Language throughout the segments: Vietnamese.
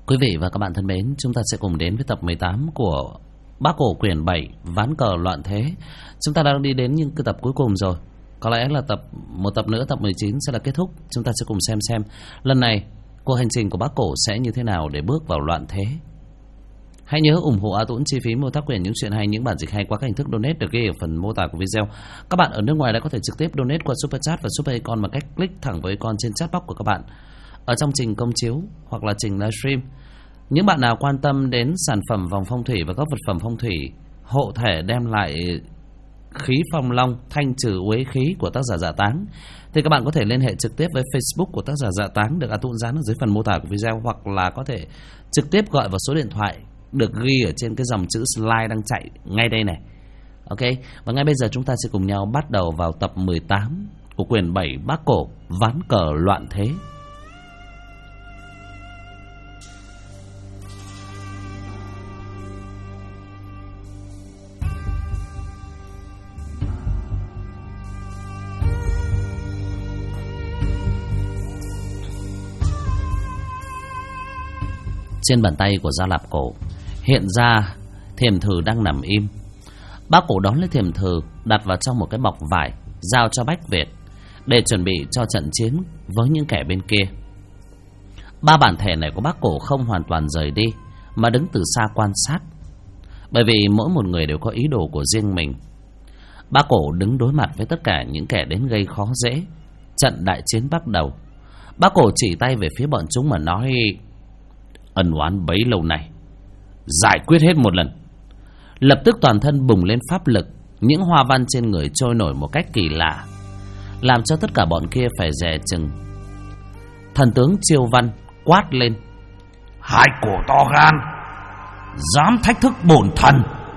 Quý vị và các bạn thân mến, chúng ta sẽ cùng đến với tập 18 của Bác Cổ quyển 7 Ván cờ loạn thế. Chúng ta đang đi đến những cái tập cuối cùng rồi. Có lẽ là một tập nữa, tập 19 sẽ là kết thúc. Chúng ta sẽ cùng xem lần này cuộc hành trình của Bác Cổ sẽ như thế nào để bước vào loạn thế. Hãy nhớ ủng hộ A Tuấn chi phí mua tác quyền những chuyện hay, những bản dịch hay qua các hình thức donate được ghi ở phần mô tả của video. Các bạn ở nước ngoài đã có thể trực tiếp donate qua Super Chat và Super Icon bằng cách click thẳng vào icon trên chat box của các bạn ở trong trình công chiếu hoặc là trình livestream. Những bạn nào quan tâm đến sản phẩm vòng phong thủy và các vật phẩm phong thủy hộ thể đem lại khí phong long, thanh trừ uế khí của tác giả Dạ Táng thì các bạn có thể liên hệ trực tiếp với Facebook của tác giả Dạ Táng được A Tuấn dán ở dưới phần mô tả của video, hoặc là có thể trực tiếp gọi vào số điện thoại được ghi ở trên cái dòng chữ slide đang chạy ngay đây này. Ok, và ngay bây giờ chúng ta sẽ cùng nhau bắt đầu vào tập 18 của quyển 7 Bác Cổ Ván cờ loạn thế. Trên bàn tay của Gia Lạp Cổ hiện ra thiềm thử đang nằm im. Bác Cổ đón lấy thiềm thử, đặt vào trong một cái bọc vải, giao cho Bách Việt để chuẩn bị cho trận chiến với những kẻ bên kia. Ba bản thể này của Bác Cổ không hoàn toàn rời đi, mà đứng từ xa quan sát, bởi vì mỗi một người đều có ý đồ của riêng mình. Bác Cổ đứng đối mặt với tất cả những kẻ đến gây khó dễ. Trận đại chiến bắt đầu. Bác Cổ chỉ tay về phía bọn chúng mà nói: ân oán bấy lâu nay giải quyết hết một lần. Lập tức toàn thân bùng lên pháp lực, những hoa văn trên người trôi nổi một cách kỳ lạ, làm cho tất cả bọn kia phải dè chừng. Thần tướng Chiêu Văn quát lên: hai cổ to gan, dám thách thức bổn thần.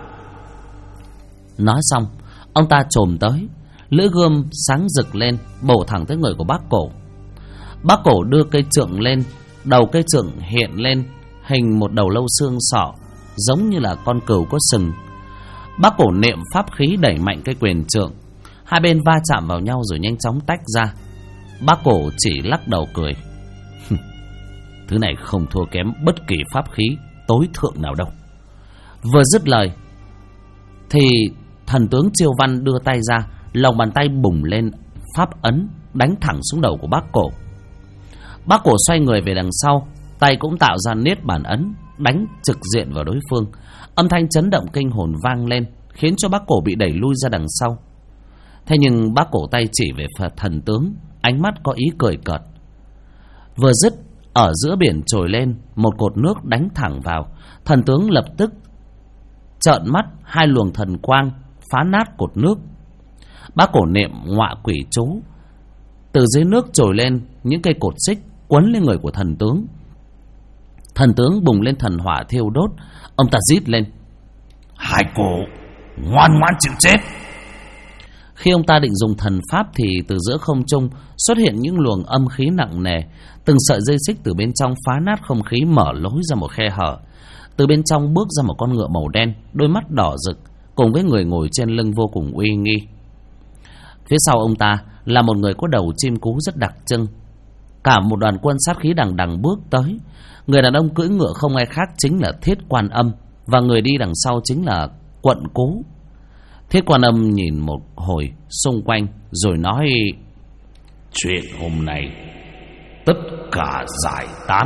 Nói xong, ông ta chồm tới, lưỡi gươm sáng rực lên, bổ thẳng tới người của Bác Cổ. Bác Cổ đưa cây trượng lên, đầu cây trượng hiện lên hình một đầu lâu xương sọ, giống như là con cừu có sừng. Bác Cổ niệm pháp khí đẩy mạnh cây quyền trượng, hai bên va chạm vào nhau rồi nhanh chóng tách ra. Bác Cổ chỉ lắc đầu cười: thứ này không thua kém bất kỳ pháp khí tối thượng nào đâu. Vừa dứt lời thì thần tướng Chiêu Văn đưa tay ra, lòng bàn tay bùng lên pháp ấn, đánh thẳng xuống đầu của Bác Cổ. Bác Cổ xoay người về đằng sau, tay cũng tạo ra niết bàn ấn, đánh trực diện vào đối phương. Âm thanh chấn động kinh hồn vang lên, khiến cho Bác Cổ bị đẩy lui ra đằng sau. Thế nhưng Bác Cổ tay chỉ về thần tướng, ánh mắt có ý cười cợt. Vừa dứt, ở giữa biển trồi lên một cột nước đánh thẳng vào. Thần tướng lập tức trợn mắt, hai luồng thần quang phá nát cột nước. Bác Cổ niệm ngọa quỷ chú, từ dưới nước trồi lên những cây cột xích quấn lên người của thần tướng. Thần tướng bùng lên thần hỏa thiêu đốt. Ông ta rít lên: hai cổ ngoan ngoãn chịu chết. Khi ông ta định dùng thần pháp thì từ giữa không trung xuất hiện những luồng âm khí nặng nề. Từng sợi dây xích từ bên trong phá nát không khí, mở lối ra một khe hở. Từ bên trong bước ra một con ngựa màu đen, đôi mắt đỏ rực, cùng với người ngồi trên lưng vô cùng uy nghi. Phía sau ông ta là một người có đầu chim cú rất đặc trưng. Cả một đoàn quân sát khí đằng đằng bước tới. Người đàn ông cưỡi ngựa không ai khác chính là Thiết Quan Âm, và người đi đằng sau chính là Quận Cố. Thiết Quan Âm nhìn một hồi xung quanh rồi nói: chuyện hôm nay tất cả giải tán.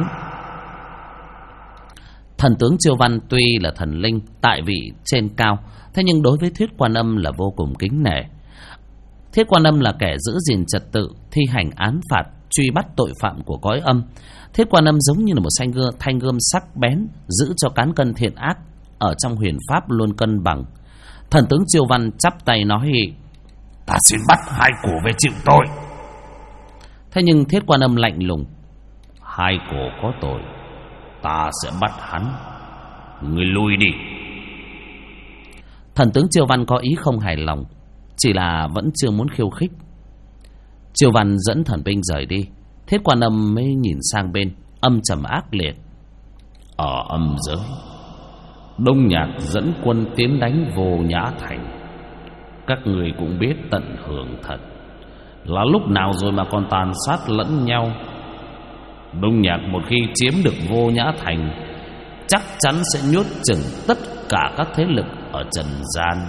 Thần tướng Chiêu Văn tuy là thần linh tại vị trên cao, thế nhưng đối với Thiết Quan Âm là vô cùng kính nể. Thiết Quan Âm là kẻ giữ gìn trật tự, thi hành án phạt, truy bắt tội phạm của cõi âm. Thiết Quan Âm giống như là một thanh gươm sắc bén, giữ cho cán cân thiện ác ở trong huyền pháp luôn cân bằng. Thần tướng Chiêu Văn chắp tay nói: ta xin bắt hai cổ về chịu tội. Thế nhưng Thiết Quan Âm lạnh lùng: hai cổ có tội, ta sẽ bắt hắn, người lui đi. Thần tướng Chiêu Văn có ý không hài lòng, chỉ là vẫn chưa muốn khiêu khích. Chiêu Văn dẫn thần binh rời đi. Thiết Quan Âm mới nhìn sang bên, âm trầm ác liệt: ở âm giới, Đông Nhạc dẫn quân tiến đánh Vô Nhã Thành. Các người cũng biết tận hưởng thật, là lúc nào rồi mà còn tàn sát lẫn nhau. Đông Nhạc một khi chiếm được Vô Nhã Thành, chắc chắn sẽ nhốt chừng tất cả các thế lực ở trần gian.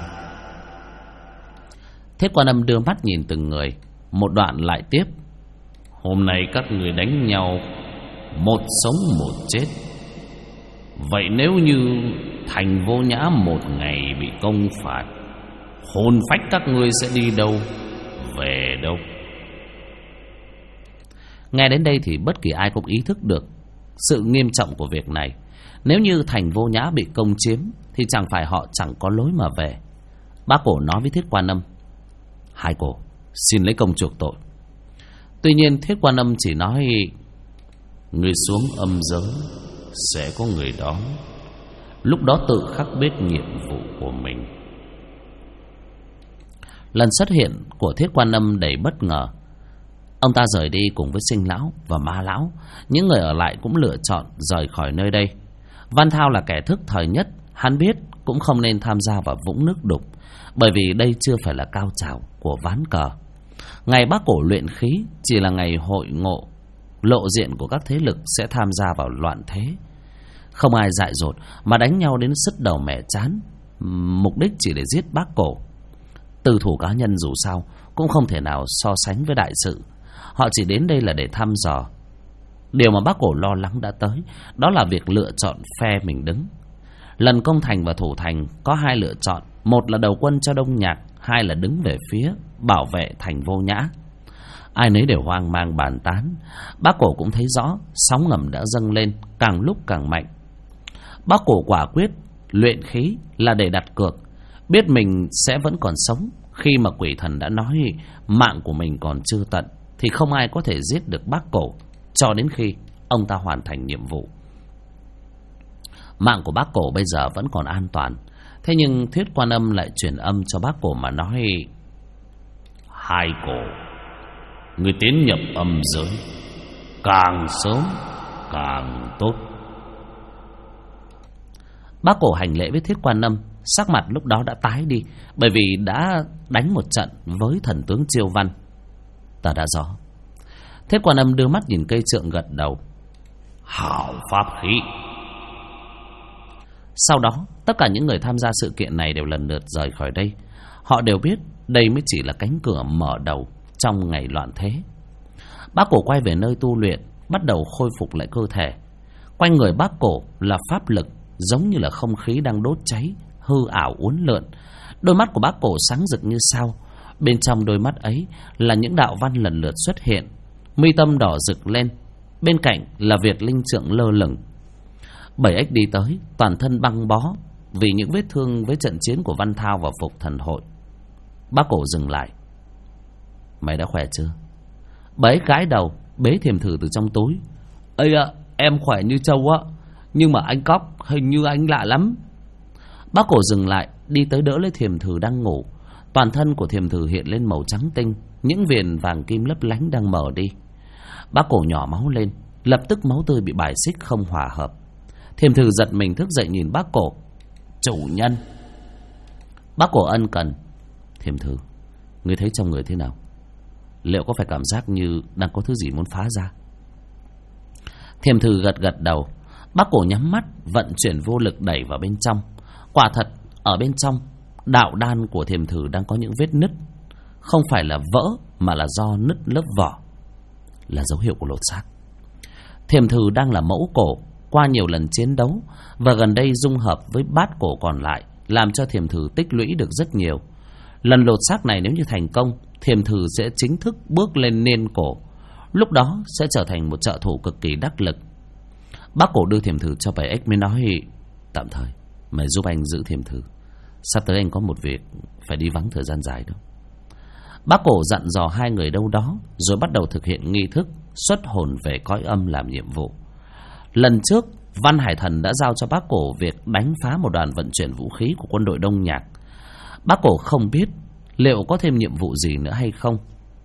Thiết Quan Âm đưa mắt nhìn từng người, một đoạn lại tiếp: hôm nay các người đánh nhau, một sống một chết. Vậy nếu như thành Vô Nhã một ngày bị công phạt, hồn phách các ngươi sẽ đi đâu, về đâu? Nghe đến đây thì bất kỳ ai cũng ý thức được sự nghiêm trọng của việc này. Nếu như thành Vô Nhã bị công chiếm thì chẳng phải họ chẳng có lối mà về. Bác Cổ nói với Thiết Quan Âm: hai cổ xin lấy công chuộc tội. Tuy nhiên Thiết Quan Âm chỉ nói: người xuống âm giới sẽ có người đón, lúc đó tự khắc biết nhiệm vụ của mình. Lần xuất hiện của Thiết Quan Âm đầy bất ngờ. Ông ta rời đi cùng với Sinh Lão và Ma Lão. Những người ở lại cũng lựa chọn rời khỏi nơi đây. Văn Thao là kẻ thức thời nhất, hắn biết cũng không nên tham gia vào vũng nước đục, bởi vì đây chưa phải là cao trào của ván cờ. Ngày Bác Cổ luyện khí chỉ là ngày hội ngộ lộ diện của các thế lực sẽ tham gia vào loạn thế. Không ai dại dột mà đánh nhau đến sứt đầu mẻ chán, mục đích chỉ để giết Bác Cổ. Từ thủ cá nhân dù sao cũng không thể nào so sánh với đại sự. Họ chỉ đến đây là để thăm dò. Điều mà Bác Cổ lo lắng đã tới, đó là việc lựa chọn phe mình đứng. Lần công thành và thủ thành có hai lựa chọn: một là đầu quân cho Đông Nhạc, hai là đứng về phía bảo vệ thành Vô Nhã. Ai nấy đều hoang mang bàn tán. Bác Cổ cũng thấy rõ sóng ngầm đã dâng lên, càng lúc càng mạnh. Bác Cổ quả quyết luyện khí là để đặt cược, biết mình sẽ vẫn còn sống. Khi mà quỷ thần đã nói mạng của mình còn chưa tận thì không ai có thể giết được Bác Cổ cho đến khi ông ta hoàn thành nhiệm vụ. Mạng của Bác Cổ bây giờ vẫn còn an toàn. Thế nhưng Thiết Quan Âm lại truyền âm cho Bác Cổ mà nói: hai cổ, người tiến nhập âm giới càng sớm càng tốt. Bác Cổ hành lễ với Thiết Quan Âm, sắc mặt lúc đó đã tái đi, bởi vì đã đánh một trận với thần tướng Chiêu Văn. Ta đã rõ. Thiết Quan Âm đưa mắt nhìn cây trượng gật đầu: hảo pháp khí. Sau đó tất cả những người tham gia sự kiện này đều lần lượt rời khỏi đây. Họ đều biết đây mới chỉ là cánh cửa mở đầu trong ngày loạn thế. Bác Cổ quay về nơi tu luyện, bắt đầu khôi phục lại cơ thể. Quanh người Bác Cổ là pháp lực, giống như là không khí đang đốt cháy, hư ảo uốn lượn. Đôi mắt của Bác Cổ sáng rực như sao. Bên trong đôi mắt ấy là những đạo văn lần lượt xuất hiện. Mi tâm đỏ rực lên, bên cạnh là Việt linh trượng lơ lửng. 7X đi tới, toàn thân băng bó vì những vết thương với trận chiến của Văn Thao và Phục Thần Hội. Bác Cổ dừng lại: mày đã khỏe chưa? 7X gãi đầu, bế Thiềm Thử từ trong túi: ây ạ, em khỏe như trâu á, nhưng mà anh Cóc hình như anh lạ lắm. Bác Cổ dừng lại, đi tới đỡ lấy Thiềm Thử đang ngủ. Toàn thân của Thiềm Thử hiện lên màu trắng tinh, những viền vàng kim lấp lánh đang mờ đi. Bác Cổ nhỏ máu lên, lập tức máu tươi bị bài xích không hòa hợp. Thiềm Thử giật mình thức dậy nhìn Bác Cổ: chủ nhân. Bác Cổ ân cần: Thiềm Thử, ngươi thấy trong người thế nào? Liệu có phải cảm giác như đang có thứ gì muốn phá ra? Thiềm Thử gật gật đầu. Bác Cổ nhắm mắt, vận chuyển vô lực đẩy vào bên trong. Quả thật ở bên trong đạo đan của Thiềm Thử đang có những vết nứt. Không phải là vỡ mà là do nứt lớp vỏ, là dấu hiệu của lột xác. Thiềm Thử đang là mẫu cổ, qua nhiều lần chiến đấu và gần đây dung hợp với bát cổ còn lại, làm cho Thiềm Thử tích lũy được rất nhiều. Lần lột xác này nếu như thành công, Thiềm Thử sẽ chính thức bước lên niên cổ. Lúc đó sẽ trở thành một trợ thủ cực kỳ đắc lực. Bác Cổ đưa Thiềm Thử cho 7X mới nói: tạm thời mày giúp anh giữ Thiềm Thử, sắp tới anh có một việc phải đi vắng thời gian dài đâu. Bác Cổ dặn dò hai người đâu đó, rồi bắt đầu thực hiện nghi thức xuất hồn về cõi âm làm nhiệm vụ. Lần trước Văn Hải Thần đã giao cho Bác Cổ việc đánh phá một đoàn vận chuyển vũ khí của quân đội Đông Nhạc. Bác Cổ không biết liệu có thêm nhiệm vụ gì nữa hay không.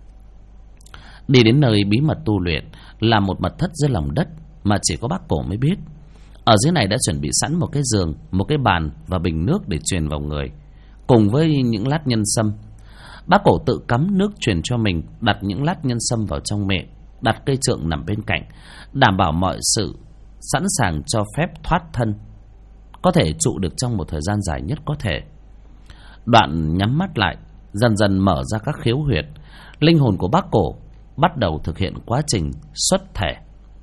Đi đến nơi bí mật tu luyện là một mật thất dưới lòng đất mà chỉ có Bác Cổ mới biết. Ở dưới này đã chuẩn bị sẵn một cái giường, một cái bàn và bình nước để truyền vào người, cùng với những lát nhân sâm. Bác Cổ tự cắm nước truyền cho mình, đặt những lát nhân sâm vào trong miệng, đặt cây trượng nằm bên cạnh, đảm bảo mọi sự sẵn sàng cho phép thoát thân, có thể trụ được trong một thời gian dài nhất có thể. Đoạn nhắm mắt lại, dần dần mở ra các khiếu huyệt. Linh hồn của bác cổ bắt đầu thực hiện quá trình xuất thể.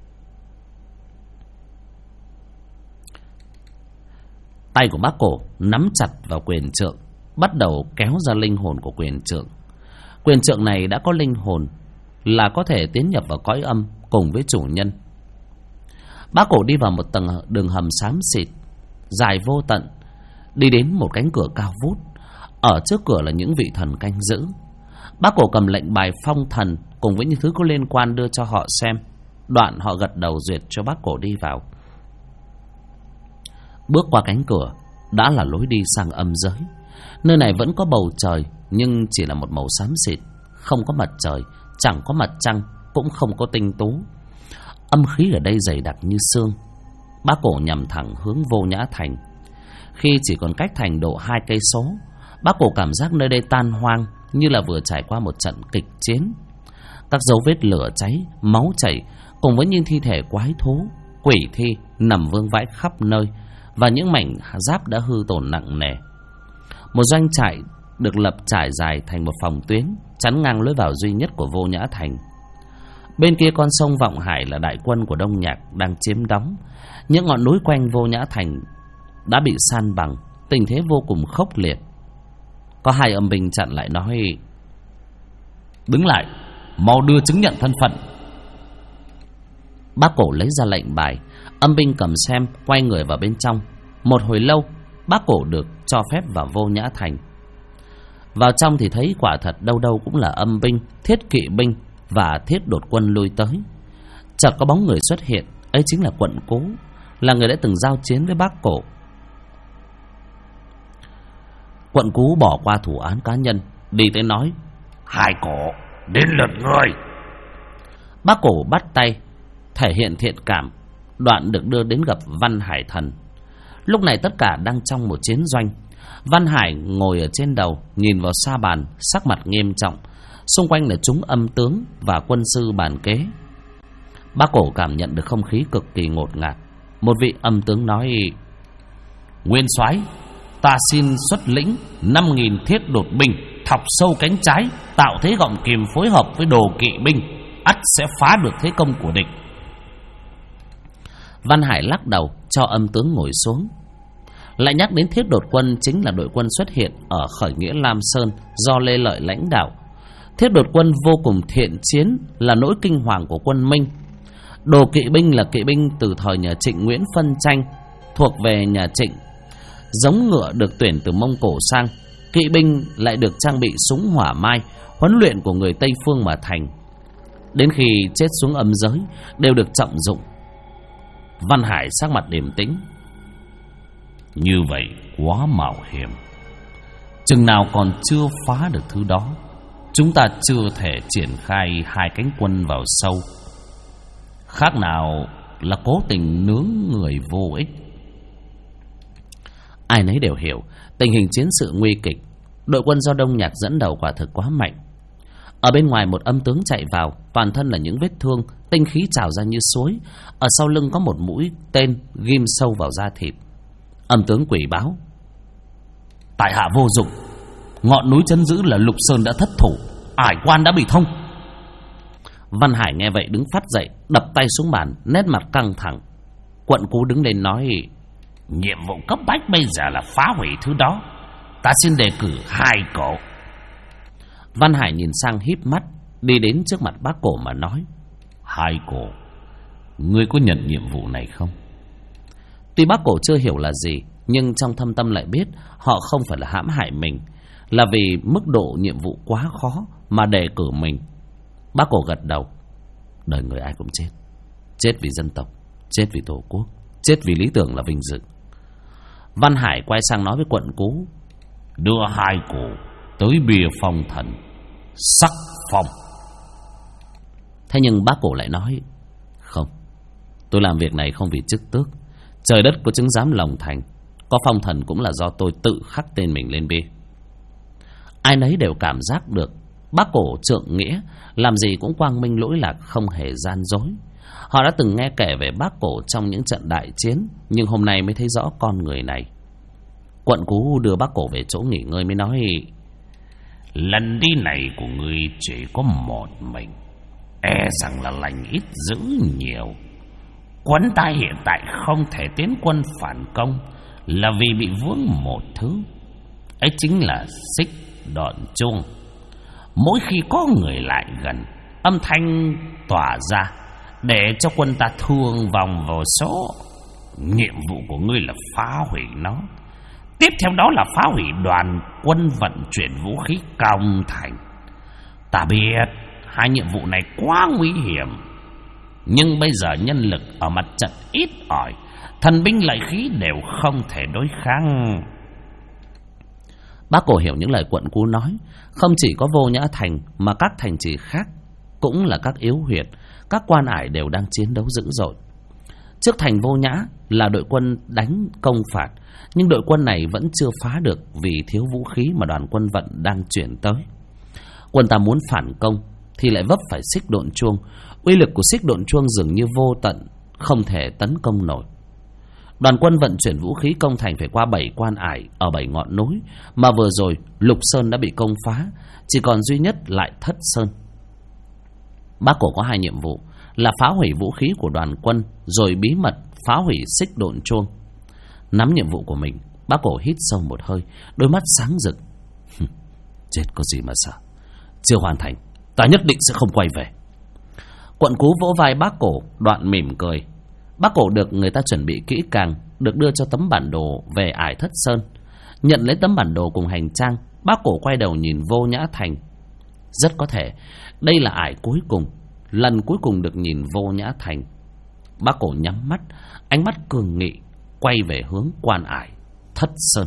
Tay của bác cổ nắm chặt vào quyền trượng, bắt đầu kéo ra linh hồn của quyền trượng. Quyền trượng này đã có linh hồn, là có thể tiến nhập vào cõi âm cùng với chủ nhân. Bác cổ đi vào một tầng đường hầm xám xịt, dài vô tận, đi đến một cánh cửa cao vút. Ở trước cửa là những vị thần canh giữ. Bác cổ cầm lệnh bài phong thần cùng với những thứ có liên quan đưa cho họ xem. Đoạn họ gật đầu duyệt cho bác cổ đi vào. Bước qua cánh cửa đã là lối đi sang âm giới. Nơi này vẫn có bầu trời, nhưng chỉ là một màu xám xịt, không có mặt trời, chẳng có mặt trăng, cũng không có tinh tú. Âm khí ở đây dày đặc như xương. Bác cổ nhằm thẳng hướng Vô Nhã Thành. Khi chỉ còn cách thành độ 2 cây số, bác cổ cảm giác nơi đây tan hoang, như là vừa trải qua một trận kịch chiến. Các dấu vết lửa cháy, máu chảy cùng với những thi thể quái thú, quỷ thi nằm vương vãi khắp nơi, và những mảnh giáp đã hư tổn nặng nề. Một doanh trại được lập trải dài thành một phòng tuyến, chắn ngang lối vào duy nhất của Vô Nhã Thành. Bên kia con sông Vọng Hải là đại quân của Đông Nhạc đang chiếm đóng. Những ngọn núi quanh Vô Nhã Thành đã bị san bằng, tình thế vô cùng khốc liệt. Có 2 âm binh chặn lại nói: "Đứng lại, mau đưa chứng nhận thân phận." Bác cổ lấy ra lệnh bài. Âm binh cầm xem, quay người vào bên trong. Một hồi lâu, bác cổ được cho phép vào Vô Nhã Thành. Vào trong thì thấy quả thật đâu đâu cũng là âm binh, thiết kỵ binh và thiết đột quân lui tới. Chợt có bóng người xuất hiện, ấy chính là Quận Cố, là người đã từng giao chiến với bác cổ. Quận Cố bỏ qua thủ án cá nhân, đi tới nói: "Hai cổ, đến lượt ngươi." Bác cổ bắt tay, thể hiện thiện cảm. Đoạn được đưa đến gặp Văn Hải Thần. Lúc này tất cả đang trong một chiến doanh. Văn Hải ngồi ở trên đầu, nhìn vào sa bàn, sắc mặt nghiêm trọng. Xung quanh là chúng âm tướng và quân sư bàn kế. Bác cổ cảm nhận được không khí cực kỳ ngột ngạt. Một vị âm tướng nói: "Nguyên soái, ta xin xuất lĩnh 5.000 thiết đột binh, thọc sâu cánh trái, tạo thế gọng kìm phối hợp với đồ kỵ binh, ắt sẽ phá được thế công của địch." Văn Hải lắc đầu cho âm tướng ngồi xuống. Lại nhắc đến thiết đột quân chính là đội quân xuất hiện ở khởi nghĩa Lam Sơn do Lê Lợi lãnh đạo. Thiết đột quân vô cùng thiện chiến, là nỗi kinh hoàng của quân Minh. Đồ kỵ binh là kỵ binh từ thời nhà Trịnh Nguyễn phân tranh, thuộc về nhà Trịnh. Giống ngựa được tuyển từ Mông Cổ sang. Kỵ binh lại được trang bị súng hỏa mai, huấn luyện của người Tây Phương mà thành. Đến khi chết xuống âm giới đều được trọng dụng. Văn Hải sắc mặt điềm tĩnh: "Như vậy quá mạo hiểm. Chừng nào còn chưa phá được thứ đó, chúng ta chưa thể triển khai 2 cánh quân vào sâu. Khác nào là cố tình nướng người vô ích." Ai nấy đều hiểu tình hình chiến sự nguy kịch. Đội quân do Đông Nhạc dẫn đầu quả thực quá mạnh. Ở bên ngoài một âm tướng chạy vào, toàn thân là những vết thương, tinh khí trào ra như suối. Ở sau lưng có một mũi tên ghim sâu vào da thịt. Âm tướng quỷ báo: "Tại hạ vô dụng. Ngọn núi trấn giữ là Lục Sơn đã thất thủ, ải quan đã bị thông." Văn Hải nghe vậy đứng phát dậy, đập tay xuống bàn, nét mặt căng thẳng. Quận Cố đứng lên nói: "Nhiệm vụ cấp bách bây giờ là phá hủy thứ đó. Ta xin đề cử 2 cổ." Văn Hải nhìn sang híp mắt, đi đến trước mặt bác cổ mà nói: "Hai cổ, ngươi có nhận nhiệm vụ này không?" Tuy bác cổ chưa hiểu là gì, nhưng trong thâm tâm lại biết họ không phải là hãm hại mình, là vì mức độ nhiệm vụ quá khó mà đề cử mình. Bác cổ gật đầu: "Đời người ai cũng chết. Chết vì dân tộc, chết vì tổ quốc, chết vì lý tưởng là vinh dự." Văn Hải quay sang nói với Quận Cố: "Đưa 2 cổ tới bia phong thần, sắc phong." Thế nhưng bác cổ lại nói: "Không, tôi làm việc này không vì chức tước. Trời đất có chứng giám lòng thành, có phong thần cũng là do tôi tự khắc tên mình lên bia." Ai nấy đều cảm giác được Bác Cổ trượng nghĩa, làm gì cũng quang minh lỗi lạc, không hề gian dối. Họ đã từng nghe kể về Bác Cổ trong những trận đại chiến, nhưng hôm nay mới thấy rõ con người này. Quận Cú đưa Bác Cổ về chỗ nghỉ ngơi mới nói: lần đi này của ngươi chỉ có một mình, e rằng là lành ít dữ nhiều. Quân ta hiện tại không thể tiến quân phản công là vì bị vướng một thứ, ấy chính là xích độn chuông. Mỗi khi có người lại gần, âm thanh tỏa ra để cho quân ta thương vong vô số. Nhiệm vụ của ngươi là phá hủy nó, tiếp theo đó là phá hủy đoàn quân vận chuyển vũ khí công thành. Ta biết hai nhiệm vụ này quá nguy hiểm, nhưng bây giờ nhân lực ở mặt trận ít ỏi, thần binh lợi khí đều không thể đối kháng. Bác Cổ hiểu những lời Quận Cú nói. Không chỉ có Vô Nhã Thành mà các thành trì khác cũng là các yếu huyệt, các quan ải đều đang chiến đấu dữ dội. Trước thành Vô Nhã là đội quân đánh công phạt, nhưng đội quân này vẫn chưa phá được vì thiếu vũ khí mà đoàn quân vận đang chuyển tới. Quân ta muốn phản công thì lại vấp phải xích độn chuông. Uy lực của xích độn chuông dường như vô tận, không thể tấn công nổi. Đoàn quân vận chuyển vũ khí công thành phải qua 7 quan ải ở 7 ngọn núi, mà vừa rồi Lục Sơn đã bị công phá, chỉ còn duy nhất lại Thất Sơn. Bác Cổ có 2 nhiệm vụ là phá hủy vũ khí của đoàn quân, rồi bí mật phá hủy xích độn chuông. Nắm nhiệm vụ của mình, Bác Cổ hít sâu một hơi, đôi mắt sáng rực. Chết có gì mà sợ, chưa hoàn thành ta nhất định sẽ không quay về. Quận Cú vỗ vai Bác Cổ, đoạn mỉm cười. Bác Cổ được người ta chuẩn bị kỹ càng, được đưa cho tấm bản đồ về ải Thất Sơn. Nhận lấy tấm bản đồ cùng hành trang, Bác Cổ quay đầu nhìn Vô Nhã Thành. Rất có thể đây là ải cuối cùng, lần cuối cùng được nhìn Vô Nhã Thành. Bác Cổ nhắm mắt, ánh mắt cường nghị, quay về hướng quan ải Thất Sơn.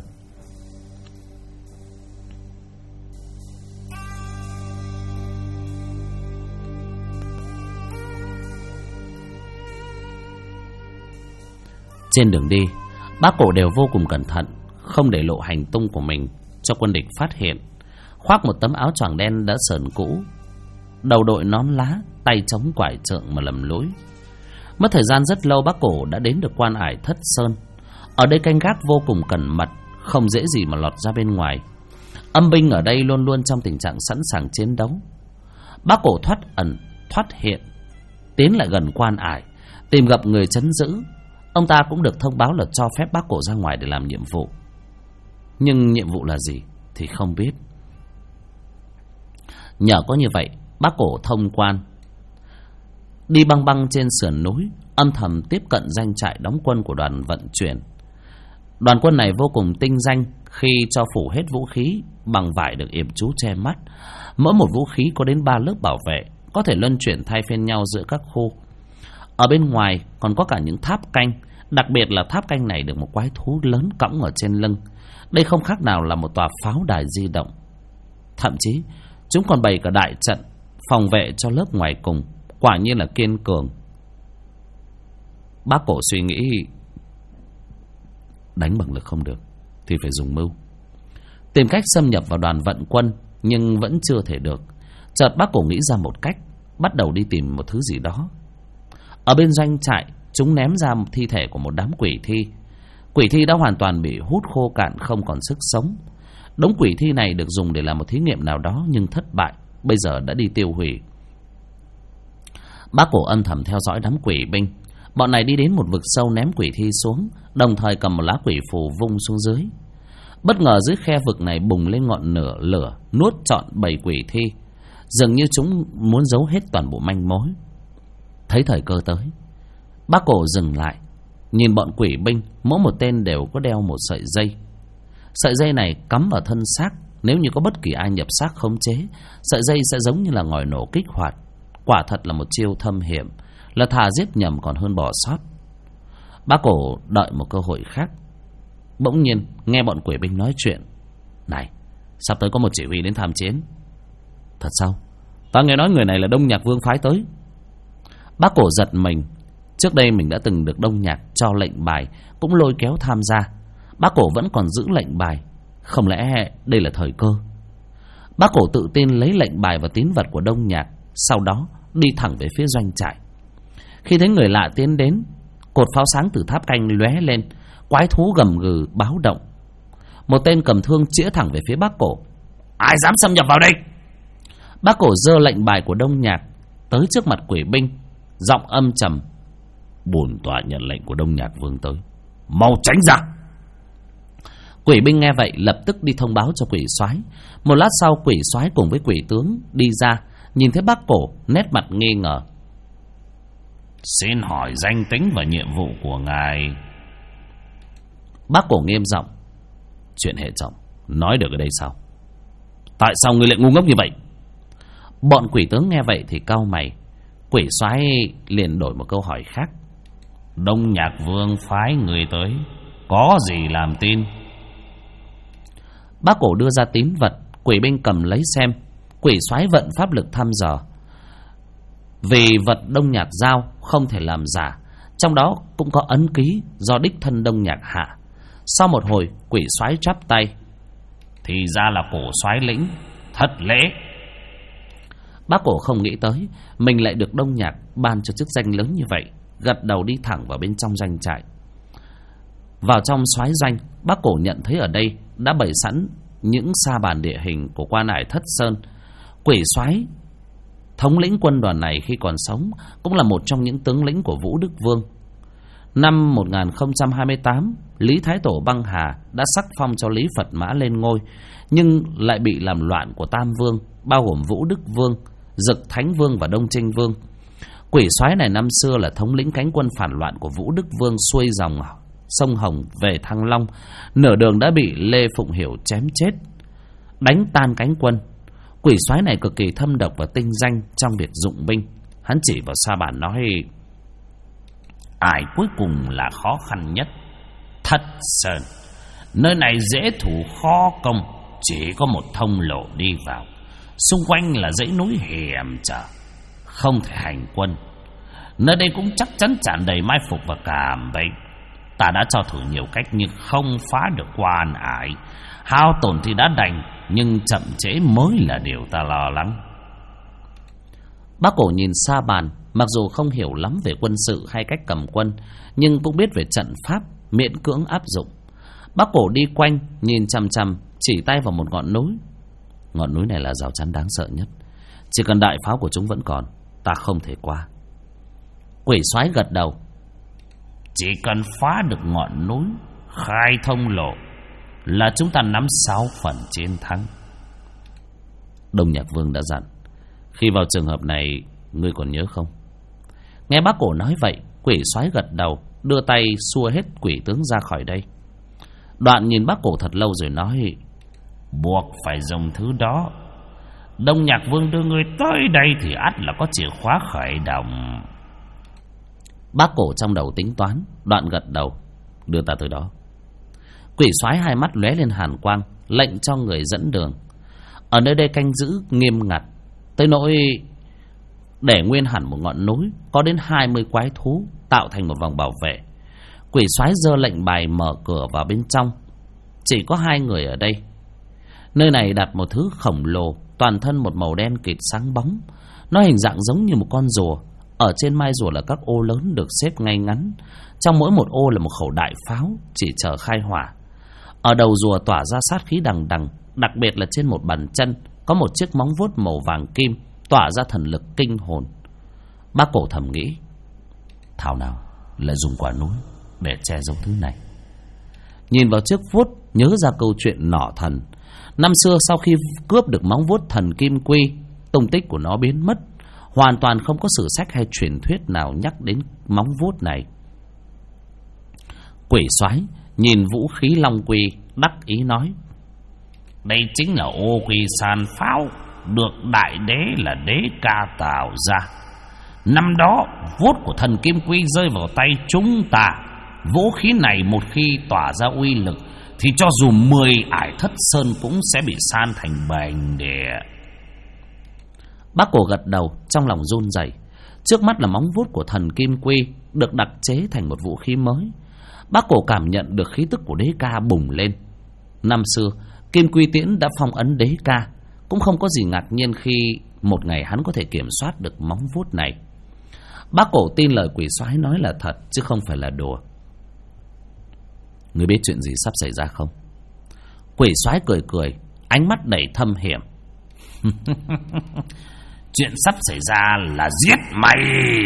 Trên đường đi, Bác Cổ đều vô cùng cẩn thận, không để lộ hành tung của mình cho quân địch phát hiện. Khoác một tấm áo choàng đen đã sờn cũ, đầu đội nón lá, tay chống quải trượng mà lầm lũi. Mất thời gian rất lâu, Bác Cổ đã đến được quan ải Thất Sơn. Ở đây canh gác vô cùng cẩn mật, không dễ gì mà lọt ra bên ngoài. Âm binh ở đây luôn luôn trong tình trạng sẵn sàng chiến đấu. Bác Cổ thoát ẩn thoát hiện, tiến lại gần quan ải, tìm gặp người trấn giữ. Ông ta cũng được thông báo là cho phép Bác Cổ ra ngoài để làm nhiệm vụ, nhưng nhiệm vụ là gì thì không biết. Nhờ có như vậy, Bác Cổ thông quan, đi băng băng trên sườn núi, âm thầm tiếp cận doanh trại đóng quân của đoàn vận chuyển. Đoàn quân này vô cùng tinh danh khi cho phủ hết vũ khí bằng vải được yểm trú che mắt. Mỗi một vũ khí có đến 3 lớp bảo vệ, có thể luân chuyển thay phiên nhau giữa các khu. Ở bên ngoài còn có cả những tháp canh, đặc biệt là tháp canh này được một quái thú lớn cõng ở trên lưng. Đây không khác nào là một tòa pháo đài di động. Thậm chí chúng còn bày cả đại trận phòng vệ cho lớp ngoài cùng, quả nhiên là kiên cường. Bác Cổ suy nghĩ, đánh bằng lực không được thì phải dùng mưu, tìm cách xâm nhập vào đoàn vận quân, nhưng vẫn chưa thể được. Chợt Bác Cổ nghĩ ra một cách, bắt đầu đi tìm một thứ gì đó. Ở bên doanh trại, chúng ném ra một thi thể của một đám quỷ thi. Quỷ thi đã hoàn toàn bị hút khô cạn, không còn sức sống. Đống quỷ thi này được dùng để làm một thí nghiệm nào đó nhưng thất bại, bây giờ đã đi tiêu hủy. Bác Cổ âm thầm theo dõi đám quỷ binh. Bọn này đi đến một vực sâu ném quỷ thi xuống, đồng thời cầm một lá quỷ phù vung xuống dưới. Bất ngờ dưới khe vực này bùng lên ngọn lửa nuốt trọn bầy quỷ thi, dường như chúng muốn giấu hết toàn bộ manh mối. Thấy thời cơ tới, Bác Cổ dừng lại, nhìn bọn quỷ binh, mỗi một tên đều có đeo một sợi dây. Sợi dây này cắm vào thân xác, nếu như có bất kỳ ai nhập xác khống chế, sợi dây sẽ giống như là ngòi nổ kích hoạt. Quả thật là một chiêu thâm hiểm, là thà giết nhầm còn hơn bỏ sót. Bác Cổ đợi một cơ hội khác. Bỗng nhiên nghe bọn quỷ binh nói chuyện. Này, sắp tới có một chỉ huy đến tham chiến. Thật sao? Ta nghe nói người này là Đông Nhạc Vương phái tới. Bác Cổ giật mình. Trước đây mình đã từng được Đông Nhạc cho lệnh bài, cũng lôi kéo tham gia. Bác Cổ vẫn còn giữ lệnh bài, không lẽ đây là thời cơ? Bác Cổ tự tin lấy lệnh bài và tín vật của Đông Nhạc, sau đó đi thẳng về phía doanh trại. Khi thấy người lạ tiến đến, cột pháo sáng từ tháp canh lóe lên, quái thú gầm gừ báo động. Một tên cầm thương chĩa thẳng về phía Bác Cổ. Ai dám xâm nhập vào đây? Bác Cổ giơ lệnh bài của Đông Nhạc tới trước mặt quỷ binh, giọng âm trầm: Bổn tọa nhận lệnh của Đông Nhạc Vương tới, mau tránh ra. Quỷ binh nghe vậy lập tức đi thông báo cho quỷ soái. Một lát sau, quỷ soái cùng với quỷ tướng đi ra, nhìn thấy Bác Cổ, nét mặt nghi ngờ. Xin hỏi danh tính và nhiệm vụ của ngài? Bác Cổ nghiêm giọng: Chuyện hệ trọng, nói được ở đây sao? Tại sao ngươi lại ngu ngốc như vậy? Bọn quỷ tướng nghe vậy thì cau mày. Quỷ soái liền đổi một câu hỏi khác: Đông Nhạc Vương phái người tới, có gì làm tin? Bác Cổ đưa ra tín vật, quỷ binh cầm lấy xem. Quỷ soái vận pháp lực thăm dò. Vì vật Đông Nhạc giao không thể làm giả, trong đó cũng có ấn ký do đích thân Đông Nhạc hạ. Sau một hồi, quỷ soái chắp tay: Thì ra là Cổ soái lĩnh, thất lễ. Bác Cổ không nghĩ tới mình lại được Đông Nhạc ban cho chức danh lớn như vậy, gật đầu đi thẳng vào bên trong doanh trại. Vào trong soái doanh, Bác Cổ nhận thấy ở đây đã bày sẵn những sa bàn địa hình của quan ải Thất Sơn. Quỷ soái thống lĩnh quân đoàn này khi còn sống cũng là một trong những tướng lĩnh của Vũ Đức Vương. Năm 1028, Lý Thái Tổ băng hà đã sắc phong cho Lý Phật Mã lên ngôi, nhưng lại bị làm loạn của Tam Vương, bao gồm Vũ Đức Vương, Dực Thánh Vương và Đông Trinh Vương. Quỷ soái này năm xưa là thống lĩnh cánh quân phản loạn của Vũ Đức Vương xuôi dòng sông Hồng về Thăng Long. Nửa đường đã bị Lê Phụng Hiểu chém chết, đánh tan cánh quân. Quỷ soái này cực kỳ thâm độc và tinh danh trong việc dụng binh. Hắn chỉ vào sa bàn nói: Ai cuối cùng là khó khăn nhất? Thất Sơn. Nơi này dễ thủ khó công, chỉ có một thông lộ đi vào. Xung quanh là dãy núi hiểm trở, không thể hành quân. Nơi đây cũng chắc chắn tràn đầy mai phục và cảm bệnh. Ta đã cho thử nhiều cách nhưng không phá được quan ải. Hao tổn thì đã đành, nhưng chậm trễ mới là điều ta lo lắng. Bác Cổ nhìn sa bàn, mặc dù không hiểu lắm về quân sự hay cách cầm quân, nhưng cũng biết về trận pháp, miễn cưỡng áp dụng. Bác Cổ đi quanh, nhìn chằm chằm, chỉ tay vào một ngọn núi. Ngọn núi này là rào chắn đáng sợ nhất. Chỉ cần đại pháo của chúng vẫn còn, ta không thể qua. Quỷ soái gật đầu: Chỉ cần phá được ngọn núi, khai thông lộ, là chúng ta nắm 6 phần chiến thắng. Đông Nhạc Vương đã dặn, khi vào trường hợp này, ngươi còn nhớ không? Nghe Bác Cổ nói vậy, quỷ soái gật đầu, đưa tay xua hết quỷ tướng ra khỏi đây. Đoạn nhìn Bác Cổ thật lâu rồi nói: Buộc phải dùng thứ đó. Đông Nhạc Vương đưa ngươi tới đây thì ắt là có chìa khóa khởi động. Bác Cổ trong đầu tính toán, đoạn gật đầu: Đưa ta tới đó. Quỷ soái hai mắt lóe lên hàn quang, lệnh cho người dẫn đường. Ở nơi đây canh giữ nghiêm ngặt, tới nỗi để nguyên hẳn một ngọn núi có đến 20 quái thú tạo thành một vòng bảo vệ. Quỷ soái giơ lệnh bài mở cửa vào bên trong. Chỉ có 2 người ở đây. Nơi này đặt một thứ khổng lồ, toàn thân một màu đen kịt sáng bóng. Nó hình dạng giống như một con rùa. Ở trên mai rùa là các ô lớn được xếp ngay ngắn. Trong mỗi một ô là một khẩu đại pháo chỉ chờ khai hỏa. Ở đầu rùa tỏa ra sát khí đằng đằng. Đặc biệt là trên một bàn chân có một chiếc móng vuốt màu vàng kim, tỏa ra thần lực kinh hồn. Bác Cổ thầm nghĩ: thảo nào lại dùng quả núi để che giấu thứ này. Nhìn vào chiếc vuốt, nhớ ra câu chuyện nỏ thần. Năm xưa sau khi cướp được móng vuốt thần kim quy, tung tích của nó biến mất. Hoàn toàn không có sử sách hay truyền thuyết nào nhắc đến móng vuốt này. Quỷ soái nhìn vũ khí long quy, đắc ý nói: đây chính là ô quy san pháo, được đại đế là Đế Ca tạo ra. Năm đó vuốt của thần kim quy rơi vào tay chúng ta. Vũ khí này một khi tỏa ra uy lực thì cho dù 10 ải Thất Sơn cũng sẽ bị san thành bành địa. Bác Cổ gật đầu, trong lòng run rẩy. Trước mắt là móng vuốt của thần kim quy được đặc chế thành một vũ khí mới. Bác Cổ cảm nhận được khí tức của Đế Ca bùng lên. Năm xưa Kim Quy Tiễn đã phong ấn Đế Ca, cũng không có gì ngạc nhiên khi một ngày hắn có thể kiểm soát được móng vuốt này. Bác Cổ tin lời quỷ soái nói là thật chứ không phải là đùa. Ngươi biết chuyện gì sắp xảy ra không? Quỷ soái cười cười, ánh mắt đầy thâm hiểm. Chuyện sắp xảy ra là giết mày.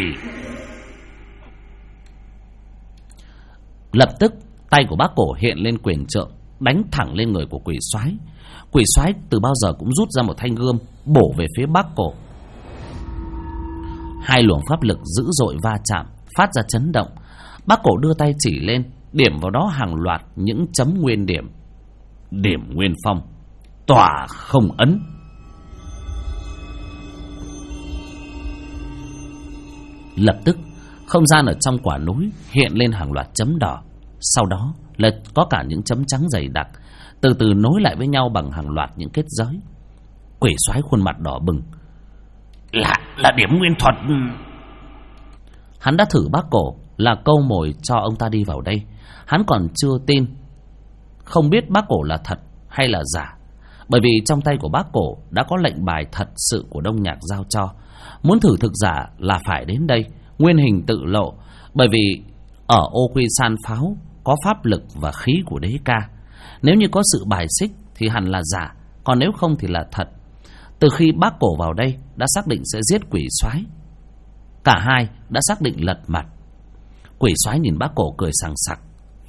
Lập tức tay của bác Cổ hiện lên quyền trượng, đánh thẳng lên người của quỷ soái. Quỷ soái từ bao giờ cũng rút ra một thanh gươm bổ về phía bác Cổ. Hai luồng pháp lực dữ dội va chạm, phát ra chấn động. Bác Cổ đưa tay chỉ lên, điểm vào đó hàng loạt những chấm nguyên điểm. Điểm nguyên phong, tỏa không ấn. Lập tức không gian ở trong quả núi hiện lên hàng loạt chấm đỏ. Sau đó là có cả những chấm trắng dày đặc, từ từ nối lại với nhau bằng hàng loạt những kết giới. Quỷ soái khuôn mặt đỏ bừng. Là điểm nguyên thuật. Hắn đã thử bác Cổ là câu mồi cho ông ta đi vào đây. Hắn còn chưa tin, không biết bác Cổ là thật hay là giả, bởi vì trong tay của bác Cổ đã có lệnh bài thật sự của Đông Nhạc giao cho. Muốn thử thực giả là phải đến đây, nguyên hình tự lộ, bởi vì ở Ô Quy San Pháo có pháp lực và khí của đế ca. Nếu như có sự bài xích thì hẳn là giả, còn nếu không thì là thật. Từ khi bác Cổ vào đây đã xác định sẽ giết quỷ soái, cả hai đã xác định lật mặt. Quỷ soái nhìn bác Cổ cười sằng sặc.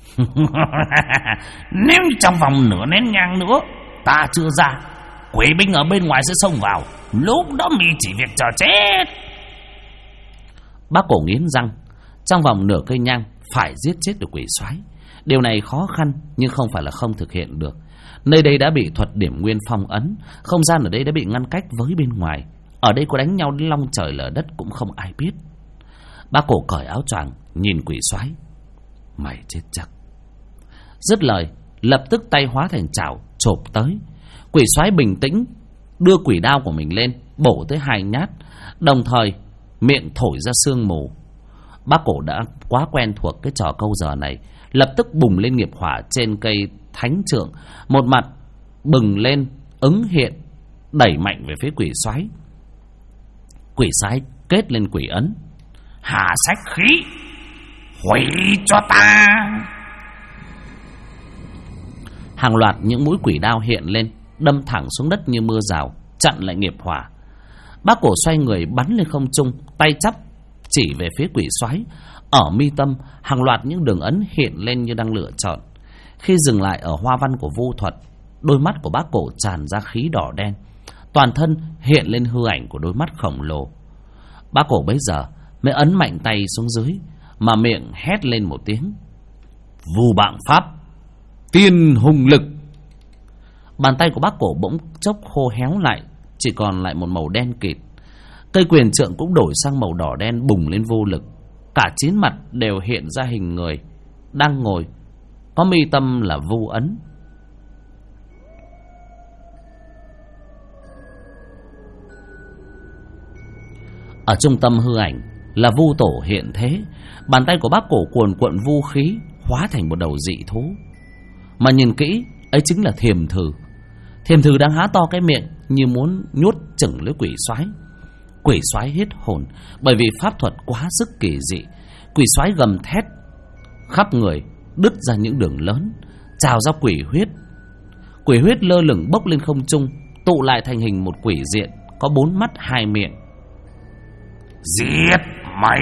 Nếu trong vòng nửa nén nhang nữa ta chưa ra, quỷ binh ở bên ngoài sẽ xông vào, lúc đó mi chỉ việc chờ chết. Bác Cổ nghiến răng, trong vòng nửa cây nhang phải giết chết được quỷ soái. Điều này khó khăn nhưng không phải là không thực hiện được. Nơi đây đã bị thuật điểm nguyên phong ấn, không gian ở đây đã bị ngăn cách với bên ngoài. Ở đây có đánh nhau đến long trời lở đất cũng không ai biết. Bác Cổ cởi áo choàng nhìn quỷ soái. Mày chết chắc. Dứt lời, lập tức tay hóa thành chảo chộp tới. Quỷ soái bình tĩnh đưa quỷ đao của mình lên, bổ tới 2 nhát, đồng thời miệng thổi ra sương mù. Bác Cổ đã quá quen thuộc cái trò câu giờ này, lập tức bùng lên nghiệp hỏa trên cây thánh trượng, một mặt bừng lên ứng hiện, đẩy mạnh về phía quỷ soái. Quỷ soái kết lên quỷ ấn. Hạ sách khí, hủy cho ta. Hàng loạt những mũi quỷ đao hiện lên, đâm thẳng xuống đất như mưa rào, chặn lại nghiệp hỏa. Bác Cổ xoay người bắn lên không trung, tay chắp chỉ về phía quỷ soái. Ở mi tâm hàng loạt những đường ấn hiện lên như đang lựa chọn. Khi dừng lại ở hoa văn của vu thuật, đôi mắt của bác Cổ tràn ra khí đỏ đen, toàn thân hiện lên hư ảnh của đôi mắt khổng lồ. Bác Cổ bấy giờ mới ấn mạnh tay xuống dưới, mà miệng hét lên một tiếng: Vu Bạng Pháp, Tiên Hùng Lực. Bàn tay của bác Cổ bỗng chốc khô héo lại, chỉ còn lại một màu đen kịt. Cây quyền trượng cũng đổi sang màu đỏ đen bùng lên vô lực. Cả 9 mặt đều hiện ra hình người đang ngồi, có mi tâm là vu ấn. Ở trung tâm hư ảnh là vu tổ hiện thế. Bàn tay của bác Cổ cuồn cuộn vu khí, hóa thành một đầu dị thú. Mà nhìn kỹ, ấy chính là Thiềm Thử. Thiềm Thử đang há to cái miệng như muốn nhốt chửng lấy quỷ soái. Quỷ soái hết hồn, bởi vì pháp thuật quá sức kỳ dị. Quỷ soái gầm thét, khắp người đứt ra những đường lớn, trào ra quỷ huyết. Quỷ huyết lơ lửng bốc lên không trung, tụ lại thành hình một quỷ diện có 4 mắt 2 miệng. Giết mày!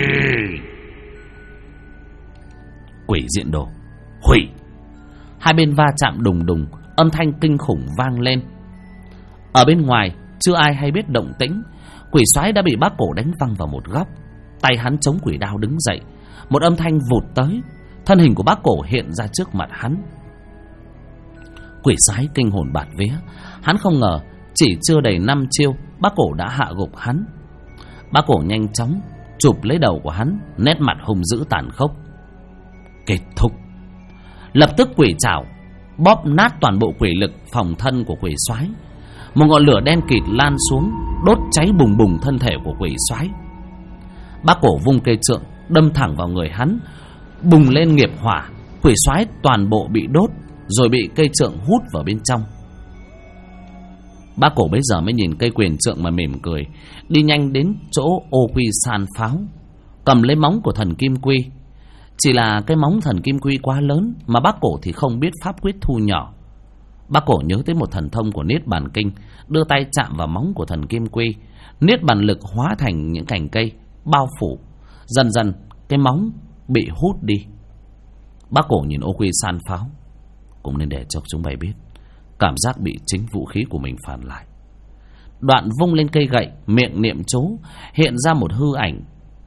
Quỷ diện đồ, hủy! Hai bên va chạm đùng đùng, âm thanh kinh khủng vang lên. Ở bên ngoài chưa ai hay biết động tĩnh. Quỷ soái đã bị bác Cổ đánh văng vào một góc. Tay hắn chống quỷ đao đứng dậy. Một âm thanh vụt tới, thân hình của bác Cổ hiện ra trước mặt hắn. Quỷ soái kinh hồn bạt vía. Hắn không ngờ chỉ chưa đầy 5 chiêu, bác Cổ đã hạ gục hắn. Bác Cổ nhanh chóng chụp lấy đầu của hắn, nét mặt hung dữ tàn khốc. Kết thúc. Lập tức quỷ trảo bóp nát toàn bộ quỷ lực phòng thân của quỷ soái. Một ngọn lửa đen kịt lan xuống, đốt cháy bùng bùng thân thể của quỷ soái. Bác Cổ vung cây trượng đâm thẳng vào người hắn, bùng lên nghiệp hỏa. Quỷ soái toàn bộ bị đốt, rồi bị cây trượng hút vào bên trong. Bác Cổ bấy giờ mới nhìn cây quyền trượng mà mỉm cười, đi nhanh đến chỗ ô quy san pháo, cầm lấy móng của thần kim quy. Chỉ là cái móng thần kim quy quá lớn mà bác Cổ thì không biết pháp quyết thu nhỏ. Bác Cổ nhớ tới một thần thông của Niết Bàn Kinh, đưa tay chạm vào móng của thần kim quy, niết bàn lực hóa thành những cành cây bao phủ. Dần dần cái móng bị hút đi. Bác Cổ nhìn ô quy san pháo, cũng nên để cho chúng bay biết cảm giác bị chính vũ khí của mình phản lại. Đoạn vung lên cây gậy, miệng niệm chú, hiện ra một hư ảnh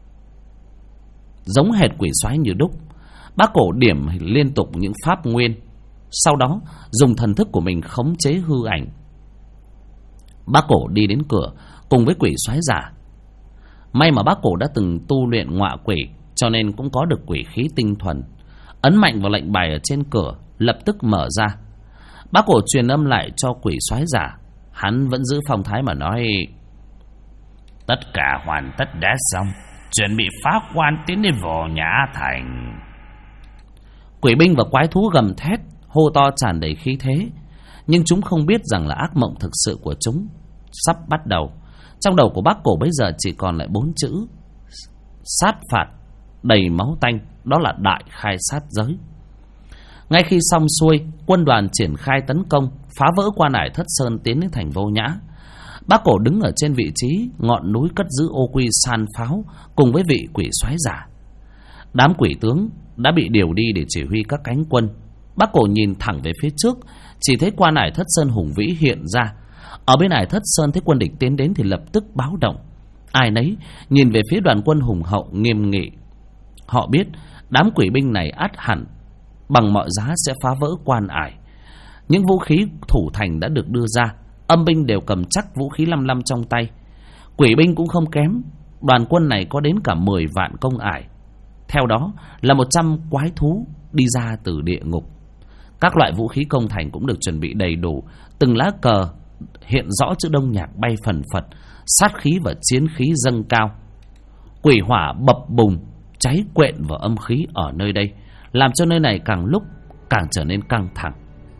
giống hệt quỷ xoáy như đúc. Bác Cổ điểm liên tục những pháp nguyên, sau đó dùng thần thức của mình khống chế hư ảnh. Bác Cổ đi đến cửa cùng với quỷ xoáy giả. May mà bác Cổ đã từng tu luyện ngọa quỷ, cho nên cũng có được quỷ khí tinh thuần. Ấn mạnh vào lệnh bài ở trên cửa, lập tức mở ra. Bác Cổ truyền âm lại cho quỷ soái giả. Hắn vẫn giữ phong thái mà nói: tất cả hoàn tất đã xong, chuẩn bị phá quan tiến đến vào Nhã Thành. Quỷ binh và quái thú gầm thét, hô to tràn đầy khí thế. Nhưng chúng không biết rằng là ác mộng thực sự của chúng sắp bắt đầu. Trong đầu của bác Cổ bây giờ chỉ còn lại 4 chữ: sát phạt đầy máu tanh. Đó là đại khai sát giới. Ngay khi xong xuôi, quân đoàn triển khai tấn công, phá vỡ Quan Ải Thất Sơn tiến đến thành Vô Nhã. Bác Cổ đứng ở trên vị trí ngọn núi cất giữ ô quy san pháo cùng với vị quỷ soái giả. Đám quỷ tướng đã bị điều đi để chỉ huy các cánh quân. Bác Cổ nhìn thẳng về phía trước, chỉ thấy Quan Ải Thất Sơn hùng vĩ hiện ra. Ở bên Ải Thất Sơn thấy quân địch tiến đến thì lập tức báo động. Ai nấy nhìn về phía đoàn quân hùng hậu nghiêm nghị. Họ biết đám quỷ binh này ắt hẳn bằng mọi giá sẽ phá vỡ Quan Ải. Những vũ khí thủ thành đã được đưa ra, âm binh đều cầm chắc vũ khí lăm lăm trong tay. Quỷ binh cũng không kém, đoàn quân này có đến cả 10 vạn công ải. Theo đó là 100 quái thú đi ra từ địa ngục. Các loại vũ khí công thành cũng được chuẩn bị đầy đủ, từng lá cờ hiện rõ chữ Đông Nhạc bay phần phật, sát khí và chiến khí dâng cao. Quỷ hỏa bập bùng cháy quện vào âm khí ở nơi đây, làm cho nơi này càng lúc càng trở nên căng thẳng.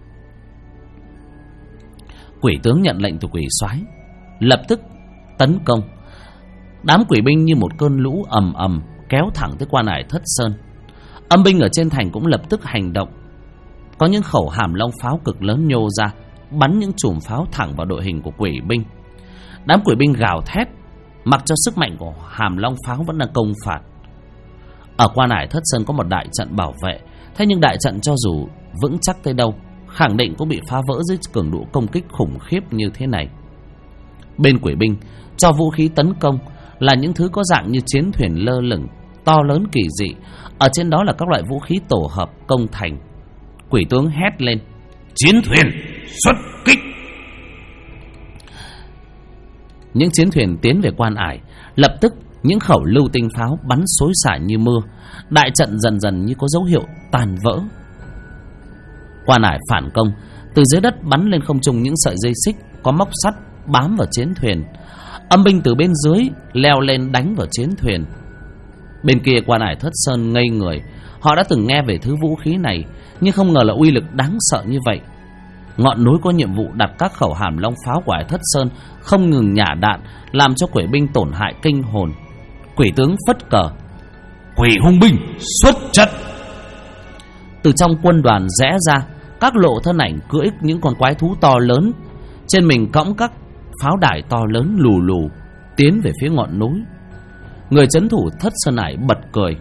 Quỷ tướng nhận lệnh từ quỷ soái, lập tức tấn công. Đám quỷ binh như một cơn lũ ầm ầm kéo thẳng tới Quan Ải Thất Sơn. Âm binh ở trên thành cũng lập tức hành động. Có những khẩu hàm long pháo cực lớn nhô ra, bắn những chùm pháo thẳng vào đội hình của quỷ binh. Đám quỷ binh gào thét, mặc cho sức mạnh của hàm long pháo vẫn đang công phạt. Ở Quan Ải Thất Sơn có một đại trận bảo vệ, thế nhưng đại trận cho dù vững chắc tới đâu, khẳng định cũng bị phá vỡ dưới cường độ công kích khủng khiếp như thế này. Bên quỷ binh cho vũ khí tấn công là những thứ có dạng như chiến thuyền lơ lửng, to lớn kỳ dị. Ở trên đó là các loại vũ khí tổ hợp công thành. Quỷ tướng hét lên: chiến thuyền xuất kích! Những chiến thuyền tiến về Quan Ải. Lập tức những khẩu lưu tinh pháo bắn xối xả như mưa. Đại trận dần dần như có dấu hiệu tàn vỡ. Quan Ải phản công, từ dưới đất bắn lên không trung những sợi dây xích có móc sắt bám vào chiến thuyền. Âm binh từ bên dưới leo lên đánh vào chiến thuyền. Bên kia Quan Ải Thất Sơn ngây người. Họ đã từng nghe về thứ vũ khí này, nhưng không ngờ là uy lực đáng sợ như vậy. Ngọn núi có nhiệm vụ đặt các khẩu hàm long pháo của Ải Thất Sơn không ngừng nhả đạn, làm cho quỷ binh tổn hại kinh hồn. Quỷ tướng phất cờ: quỷ hung binh xuất trận! Từ trong quân đoàn rẽ ra các lộ thân ảnh cưỡi những con quái thú to lớn, trên mình cõng các pháo đài to lớn lù lù tiến về phía ngọn núi. Người trấn thủ Thất Sơn Ải bật cười: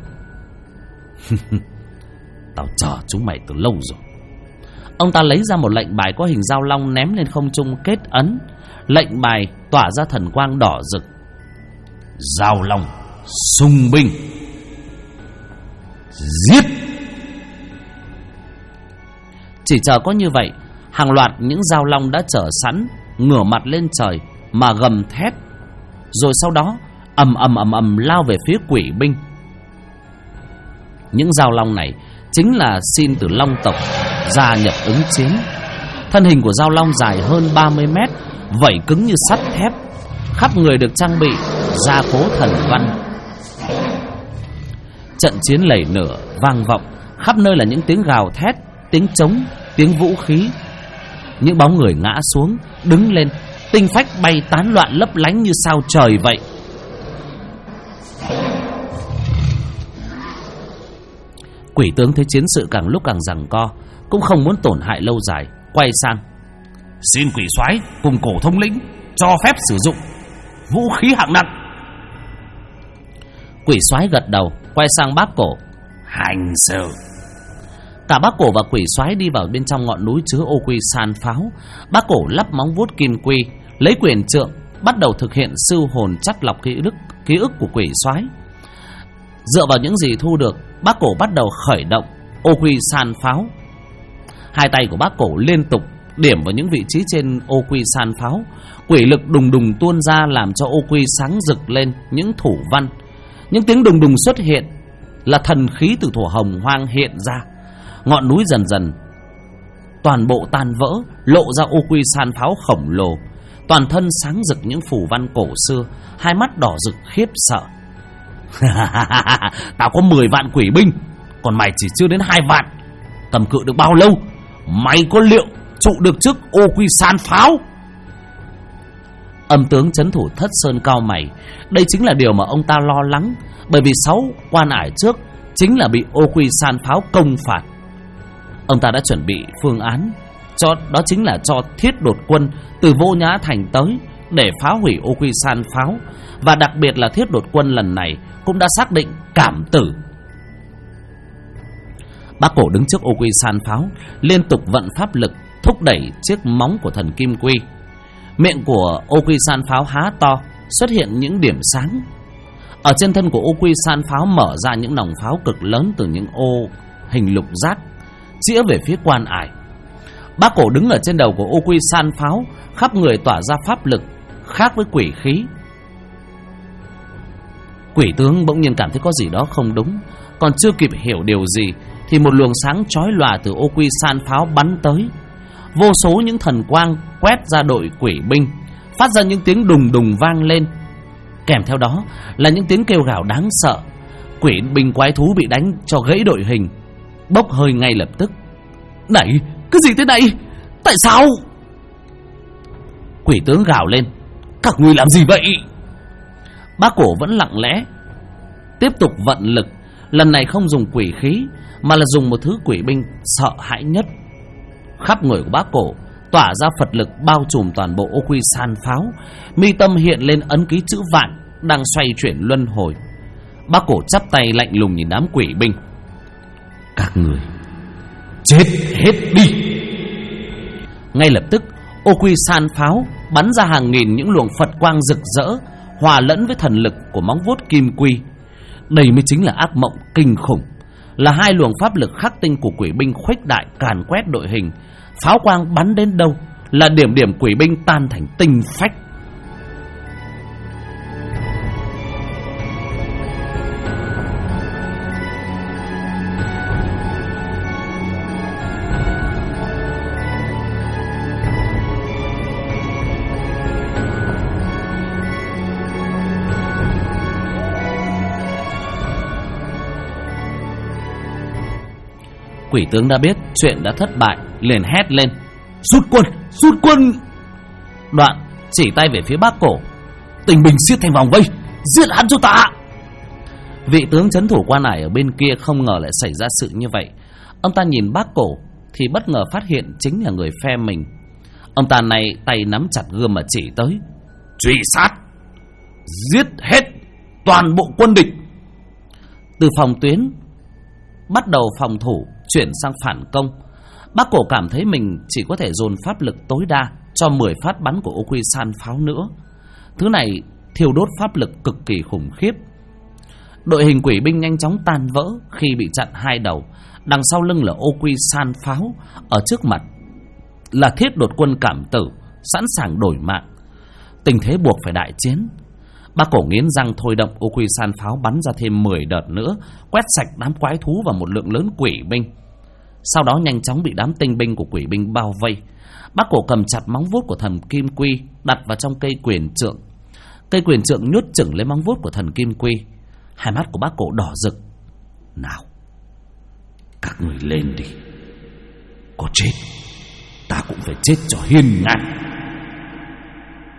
tao chờ chúng mày từ lâu rồi. Ông ta lấy ra một lệnh bài có hình dao long ném lên không trung kết ấn. Lệnh bài tỏa ra thần quang đỏ rực. Dao long xung binh, giết! Chỉ chờ có như vậy, hàng loạt những dao long đã chờ sẵn, ngửa mặt lên trời mà gầm thét, rồi sau đó ầm ầm lao về phía quỷ binh. Những dao long này chính là xin từ long tộc gia nhập ứng chiến. Thân hình của dao long dài hơn 30 mét, vảy cứng như sắt thép, khắp người được trang bị gia cố thần văn. Trận chiến lẩy nửa vang vọng, khắp nơi là những tiếng gào thét, tiếng trống, tiếng vũ khí. Những bóng người ngã xuống, đứng lên, tinh phách bay tán loạn lấp lánh như sao trời vậy. Quỷ tướng thấy chiến sự càng lúc càng giằng co, cũng không muốn tổn hại lâu dài, quay sang: xin quỷ soái cùng Cổ thống lĩnh cho phép sử dụng vũ khí hạng nặng. Quỷ soái gật đầu, quay sang Bác Cổ: hành sự. Cả Bác Cổ và quỷ soái đi vào bên trong ngọn núi chứa ô quy san pháo. Bác Cổ lắp móng vuốt kim quy, lấy quyền trượng bắt đầu thực hiện sưu hồn chắt lọc ký ức của quỷ soái. Dựa vào những gì thu được, Bác Cổ bắt đầu khởi động ô quy san pháo. Hai tay của Bác Cổ liên tục điểm vào những vị trí trên ô quy san pháo. Quỷ lực đùng đùng tuôn ra làm cho ô quy sáng rực lên những thủ văn. Những tiếng đùng đùng xuất hiện là thần khí từ thuở hồng hoang hiện ra. Ngọn núi dần dần toàn bộ tan vỡ, lộ ra ô quy san pháo khổng lồ. Toàn thân sáng rực những phù văn cổ xưa, hai mắt đỏ rực khiếp sợ. Tao có 10 vạn quỷ binh, còn mày chỉ chưa đến 2 vạn. Cầm cự được bao lâu? Mày có liệu trụ được trước ô quy san pháo? Âm tướng trấn thủ Thất Sơn cau mày. Đây chính là điều mà ông ta lo lắng, bởi vì 6 quan ải trước chính là bị ô quy san pháo công phạt. Ông ta đã chuẩn bị phương án, đó chính là cho thiết đột quân từ Vô Nhã Thành tới để phá hủy ô quy san pháo. Và đặc biệt là thiết đột quân lần này cũng đã xác định cảm tử. Bác Cổ đứng trước ô quy san pháo, liên tục vận pháp lực thúc đẩy chiếc móng của thần kim quy. Miệng của ô quy san pháo há to, xuất hiện những điểm sáng. Ở trên thân của ô quy san pháo mở ra những nòng pháo cực lớn từ những ô hình lục giác, chĩa về phía quan ải. Bác Cổ đứng ở trên đầu của ô quy san pháo, khắp người tỏa ra pháp lực khác với quỷ khí. Quỷ tướng bỗng nhiên cảm thấy có gì đó không đúng, còn chưa kịp hiểu điều gì thì một luồng sáng chói lòa từ ô quy san pháo bắn tới. Vô số những thần quang quét ra đội quỷ binh, phát ra những tiếng đùng đùng vang lên. Kèm theo đó là những tiếng kêu gào đáng sợ. Quỷ binh quái thú bị đánh cho gãy đội hình, bốc hơi ngay lập tức. Này, cái gì thế này? Tại sao? Quỷ tướng gào lên: các ngươi làm gì vậy? Bác Cổ vẫn lặng lẽ tiếp tục vận lực. Lần này không dùng quỷ khí, mà là dùng một thứ quỷ binh sợ hãi nhất. Khắp người của Bác Cổ tỏa ra Phật lực bao trùm toàn bộ ô quy san pháo. Mi tâm hiện lên ấn ký chữ vạn đang xoay chuyển luân hồi. Bác Cổ chắp tay lạnh lùng nhìn đám quỷ binh: các người chết hết đi. Ngay lập tức ô quy san pháo bắn ra hàng nghìn những luồng Phật quang rực rỡ, hòa lẫn với thần lực của móng vuốt kim quy. Đây mới chính là ác mộng kinh khủng, là hai luồng pháp lực khắc tinh của quỷ binh khuếch đại càn quét đội hình. Pháo quang bắn đến đâu là điểm điểm quỷ binh tan thành tinh phách. Quỷ tướng đã biết chuyện đã thất bại, liền hét lên: rút quân, rút quân! Đoạn chỉ tay về phía Bác Cổ: Tình binh xiết thành vòng vây, giết hắn cho ta! Vị tướng trấn thủ quan ải ở bên kia không ngờ lại xảy ra sự như vậy. Ông ta nhìn Bác Cổ thì bất ngờ phát hiện chính là người phe mình. Ông ta này tay nắm chặt gươm mà chỉ tới: truy sát, giết hết toàn bộ quân địch. Từ phòng tuyến bắt đầu phòng thủ chuyển sang phản công. Bác Cổ cảm thấy mình chỉ có thể dồn pháp lực tối đa cho 10 phát bắn của ô quy san pháo nữa. Thứ này thiêu đốt pháp lực cực kỳ khủng khiếp. Đội hình quỷ binh nhanh chóng tan vỡ khi bị chặn hai đầu. Đằng sau lưng là ô quy san pháo, ở trước mặt là thiết đột quân cảm tử sẵn sàng đổi mạng. Tình thế buộc phải đại chiến. Bác Cổ nghiến răng thôi động ô quy san pháo bắn ra thêm 10 đợt nữa, quét sạch đám quái thú và một lượng lớn quỷ binh. Sau đó nhanh chóng bị đám tinh binh của quỷ binh bao vây. Bác Cổ cầm chặt móng vuốt của thần kim quy đặt vào trong cây quyền trượng. Cây quyền trượng nhốt chửng lấy móng vuốt của thần kim quy. Hai mắt của Bác Cổ đỏ rực. Nào, các người lên đi. Có chết ta cũng phải chết cho hiên ngang.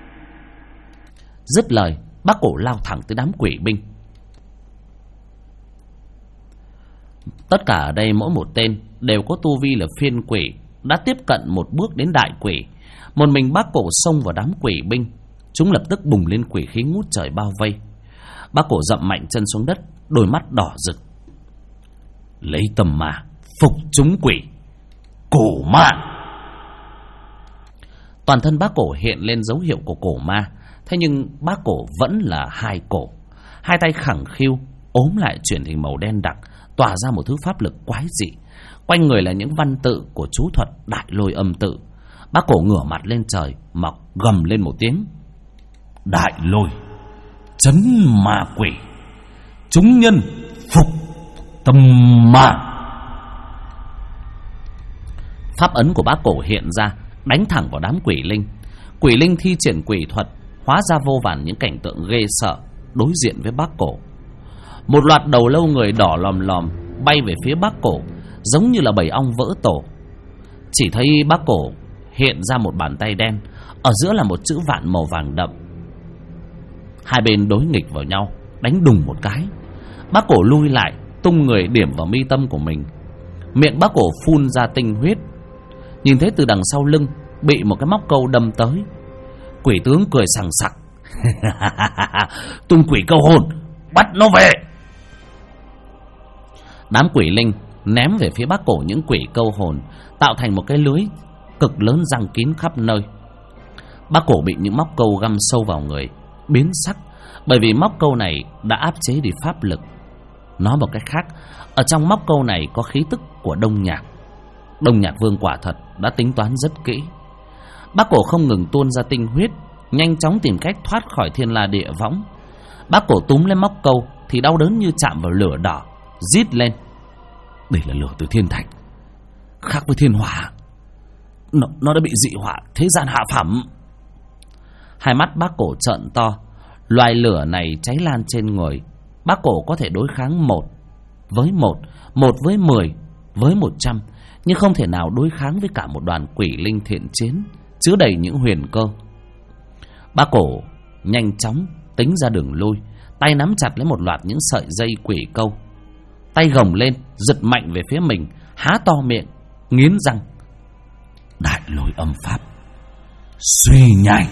Dứt lời, bác cổ lao thẳng tới đám quỷ binh. Tất cả ở đây mỗi một tên đều có tu vi là phiên quỷ, đã tiếp cận một bước đến đại quỷ. Một mình bác cổ xông vào đám quỷ binh, chúng lập tức bùng lên quỷ khí ngút trời bao vây. Bác cổ dậm mạnh chân xuống đất, đôi mắt đỏ rực. Lấy tầm ma phục chúng quỷ, cổ ma. Toàn thân bác cổ hiện lên dấu hiệu của cổ ma. Thế nhưng bác cổ vẫn là hai cổ, hai tay khẳng khiu ốm lại chuyển thành màu đen đặc, tỏa ra một thứ pháp lực quái dị. Quanh người là những văn tự của chú thuật Đại Lôi Âm Tự. Bác cổ ngửa mặt lên trời mà gầm lên một tiếng: Đại lôi chấn ma quỷ, chúng nhân phục tâm ma. Pháp ấn của bác cổ hiện ra, đánh thẳng vào đám quỷ linh. Quỷ linh thi triển quỷ thuật, hóa ra vô vàn những cảnh tượng ghê sợ đối diện với bác cổ. Một loạt đầu lâu người đỏ lòm lòm bay về phía bác cổ, giống như là bầy ong vỡ tổ. Chỉ thấy bác cổ hiện ra một bàn tay đen, ở giữa là một chữ vạn màu vàng đậm. Hai bên đối nghịch vào nhau, đánh đùng một cái. Bác cổ lui lại, tung người điểm vào mi tâm của mình. Miệng bác cổ phun ra tinh huyết. Nhìn thấy từ đằng sau lưng bị một cái móc câu đâm tới. Quỷ tướng cười sằng sặc: Tung quỷ câu hồn, bắt nó về. Đám quỷ linh ném về phía bác cổ những quỷ câu hồn, tạo thành một cái lưới cực lớn giăng kín khắp nơi. Bác cổ bị những móc câu găm sâu vào người, biến sắc, bởi vì móc câu này đã áp chế đi pháp lực. Nói một cách khác, ở trong móc câu này có khí tức của Đông Nhạc. Đông Nhạc Vương quả thật đã tính toán rất kỹ. Bác cổ không ngừng tuôn ra tinh huyết, nhanh chóng tìm cách thoát khỏi thiên la địa võng. Bác cổ túm lên móc câu thì đau đớn như chạm vào lửa đỏ, rít lên: Đây là lửa từ thiên thạch, khác với thiên hỏa. Nó đã bị dị hỏa thế gian hạ phẩm. Hai mắt bác cổ trợn to. Loài lửa này cháy lan trên người, bác cổ có thể đối kháng 1 với 1, 1 với 10, với 100, nhưng không thể nào đối kháng với cả một đoàn quỷ linh thiện chiến chứa đầy những huyền cơ. Bác cổ nhanh chóng tính ra đường lui, tay nắm chặt lấy một loạt những sợi dây quỷ câu. Tay gồng lên, giật mạnh về phía mình, há to miệng, nghiến răng: Đại lôi âm pháp, suy nhai.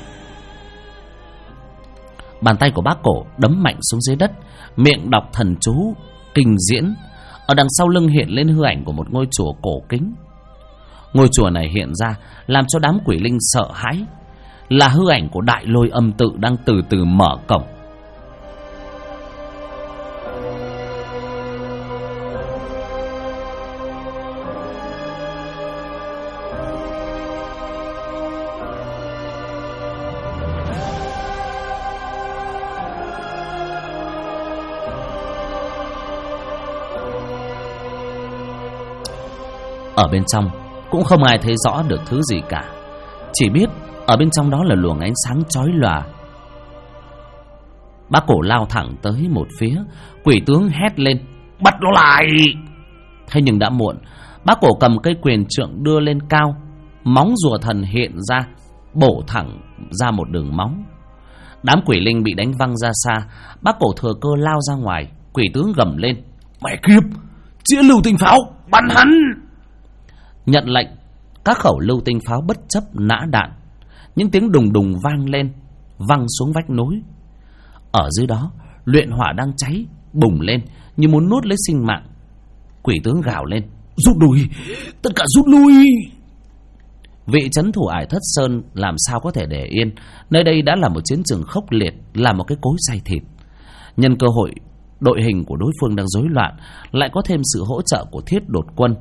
Bàn tay của bác cổ đấm mạnh xuống dưới đất, miệng đọc thần chú kinh diễn. Ở đằng sau lưng hiện lên hư ảnh của một ngôi chùa cổ kính. Ngôi chùa này hiện ra làm cho đám quỷ linh sợ hãi, là hư ảnh của Đại Lôi Âm Tự đang từ từ mở cổng. Ở bên trong cũng không ai thấy rõ được thứ gì cả, chỉ biết ở bên trong đó là luồng ánh sáng chói lòa. Bác cổ lao thẳng tới một phía, quỷ tướng hét lên: Bắt nó lại! Thế nhưng đã muộn. Bác cổ cầm cây quyền trượng đưa lên cao, móng rùa thần hiện ra, bổ thẳng ra một đường móng. Đám quỷ linh bị đánh văng ra xa. Bác cổ thừa cơ lao ra ngoài. Quỷ tướng gầm lên: Mẹ kiếp, chĩa lưu tinh pháo, bắn hắn! Nhận lệnh, các khẩu lưu tinh pháo bất chấp nã đạn. Những tiếng đùng đùng vang lên, văng xuống vách núi. Ở dưới đó, luyện hỏa đang cháy, bùng lên như muốn nuốt lấy sinh mạng. Quỷ tướng gào lên: Rút lui, tất cả rút lui! Vị trấn thủ Ải Thất Sơn làm sao có thể để yên. Nơi đây đã là một chiến trường khốc liệt, là một cái cối xay thịt. Nhân cơ hội đội hình của đối phương đang rối loạn, lại có thêm sự hỗ trợ của Thiết Đột quân,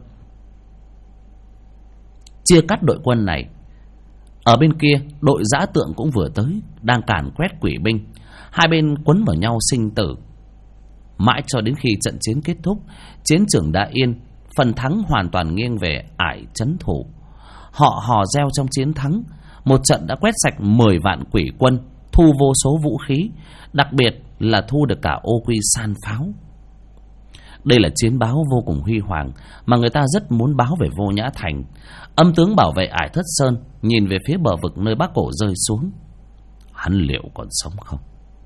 chia cắt đội quân này. Ở bên kia, đội dã tượng cũng vừa tới, đang càn quét quỷ binh. Hai bên quấn vào nhau sinh tử. Mãi cho đến khi trận chiến kết thúc, chiến trường đã yên, phần thắng hoàn toàn nghiêng về Ải trấn thủ. Họ hò reo trong chiến thắng. Một trận đã quét sạch 10 vạn quỷ quân, thu vô số vũ khí, đặc biệt là thu được cả ô quy san pháo. Đây là chiến báo vô cùng huy hoàng mà người ta rất muốn báo về Vô Nhã Thành. Âm tướng bảo vệ Ải Thất Sơn nhìn về phía bờ vực nơi bác cổ rơi xuống. hắn liệu còn sống không?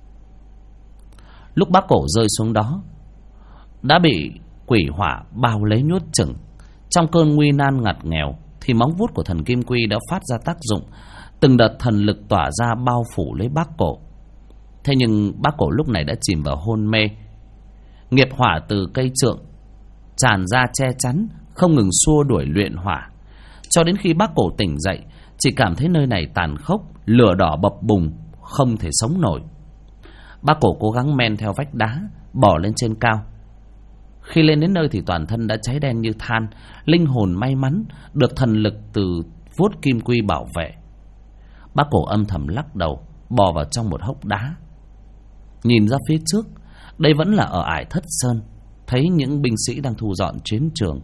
Lúc bác cổ rơi xuống đó đã bị quỷ hỏa bao lấy nhốt chừng. Trong cơn nguy nan ngặt nghèo thì móng vuốt của thần Kim Quy đã phát ra tác dụng. Từng đợt thần lực tỏa ra bao phủ lấy bác cổ. Thế nhưng bác cổ lúc này đã chìm vào hôn mê. Nghiệp hỏa từ cây trượng tràn ra che chắn, không ngừng xua đuổi luyện hỏa. Cho đến khi bác cổ tỉnh dậy, chỉ cảm thấy nơi này tàn khốc, lửa đỏ bập bùng, không thể sống nổi. Bác cổ cố gắng men theo vách đá, bỏ lên trên cao. Khi lên đến nơi thì toàn thân đã cháy đen như than. Linh hồn may mắn được thần lực từ vuốt Kim Quy bảo vệ. Bác cổ âm thầm lắc đầu, bò vào trong một hốc đá. Nhìn ra phía trước, đây vẫn là ở Ải Thất Sơn. Thấy những binh sĩ đang thu dọn chiến trường.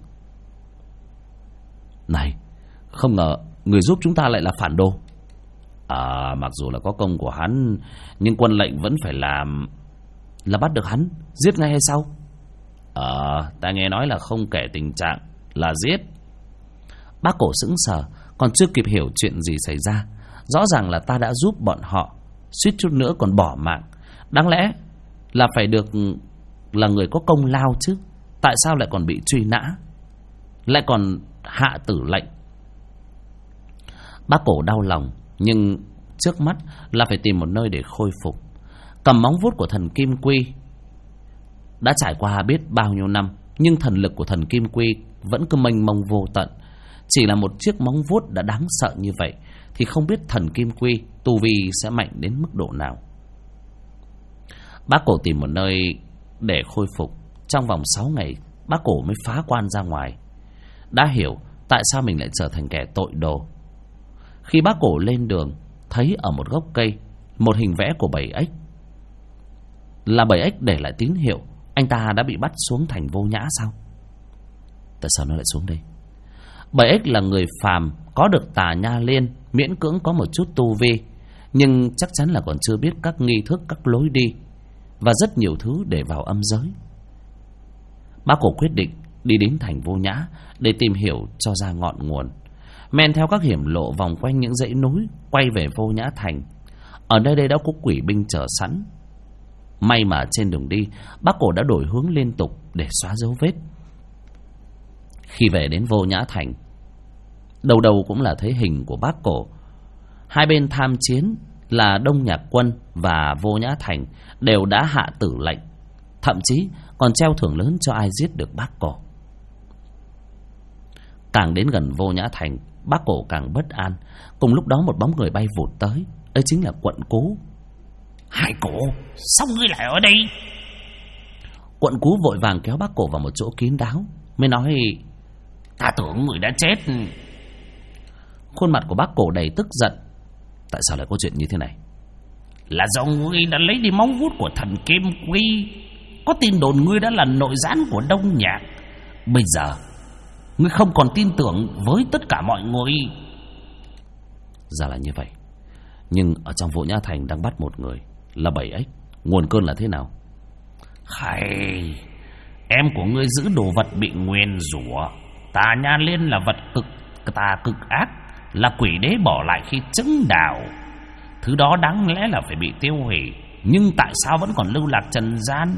Này, không ngờ người giúp chúng ta lại là phản đồ. Mặc dù là có công của hắn, nhưng quân lệnh vẫn phải làm. Là bắt được hắn, giết ngay hay sao? Ta nghe nói là không kể tình trạng, là giết. Bác cổ sững sờ, còn chưa kịp hiểu chuyện gì xảy ra. Rõ ràng là ta đã giúp bọn họ, suýt chút nữa còn bỏ mạng. Đáng lẽ là phải được là người có công lao chứ. Tại sao lại còn bị truy nã, lại còn hạ tử lệnh? Bác cổ đau lòng, nhưng trước mắt là phải tìm một nơi để khôi phục. Cầm móng vuốt của thần Kim Quy. Đã trải qua biết bao nhiêu năm, nhưng thần lực của thần Kim Quy vẫn cứ mênh mông vô tận. Chỉ là một chiếc móng vuốt đã đáng sợ như vậy, thì không biết thần Kim Quy tu vi sẽ mạnh đến mức độ nào. Bác cổ tìm một nơi để khôi phục. Trong vòng 6 ngày, bác cổ mới phá quan ra ngoài. Đã hiểu tại sao mình lại trở thành kẻ tội đồ. Khi bác cổ lên đường, thấy ở một gốc cây một hình vẽ của bầy ếch. Là bầy ếch để lại tín hiệu anh ta đã bị bắt xuống thành Vô Nhã sao? Tại sao nó lại xuống đây? Bầy ếch là người phàm, có được Tà Nha Liên, miễn cưỡng có một chút tu vi, nhưng chắc chắn là còn chưa biết các nghi thức, các lối đi và rất nhiều thứ để vào âm giới. Bác cổ quyết định đi đến thành Vô Nhã để tìm hiểu cho ra ngọn nguồn. Men theo các hiểm lộ vòng quanh những dãy núi, quay về Vô Nhã thành. Ở nơi đây đã có quỷ binh chờ sẵn. May mà trên đường đi, bác cổ đã đổi hướng liên tục để xóa dấu vết. Khi về đến Vô Nhã thành, đầu đầu cũng là thấy hình của bác cổ. Hai bên tham chiến là Đông Nhạc Quân và Vô Nhã thành đều đã hạ tử lệnh, thậm chí còn treo thưởng lớn cho ai giết được bác cổ. Càng đến gần Vô Nhã thành, bác cổ càng bất an. Cùng lúc đó một bóng người bay vụt tới. Ấy chính là Quận Cú. Hai cổ, sao ngươi lại ở đây? Quận Cú vội vàng kéo bác cổ vào một chỗ kín đáo, mới nói: Ta tưởng người đã chết. Khuôn mặt của bác cổ đầy tức giận. Tại sao lại có chuyện như thế này? Là do ngươi đã lấy đi móng vuốt của thần Kim Quy. Có tin đồn ngươi đã là nội gián của Đông Nhạc. Bây giờ ngươi không còn tin tưởng với tất cả mọi người. Ra là như vậy. Nhưng ở trong Vô Nhã thành đang bắt một người, là bầy ếch. Nguồn cơn là thế nào? Hay, em của ngươi giữ đồ vật bị nguyền rủa. Tà Nha Liên là vật cực ác, là quỷ đế bỏ lại khi chứng đạo. Thứ đó đáng lẽ là phải bị tiêu hủy, nhưng tại sao vẫn còn lưu lạc trần gian?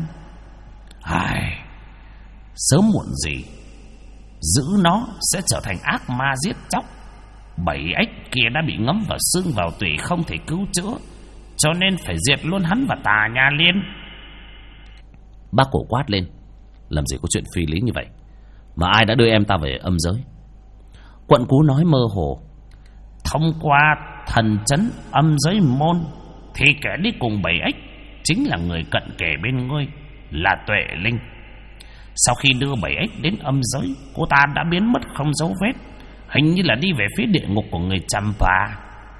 Sớm muộn gì giữ nó sẽ trở thành ác ma giết chóc. Bầy ếch kia đã bị ngấm vào xương vào tủy, không thể cứu chữa, cho nên phải diệt luôn hắn và Tà Nha Liên. Bác cổ quát lên: Làm gì có chuyện phi lý như vậy? Mà ai đã đưa em ta về âm giới? Quận Cú nói mơ hồ: Thông qua thần trấn âm giới môn, thì kẻ đi cùng bầy ếch chính là người cận kề bên ngươi, là Tuệ Linh. Sau khi đưa bầy ếch đến âm giới, cô ta đã biến mất không dấu vết, hình như là đi về phía địa ngục của người Champa.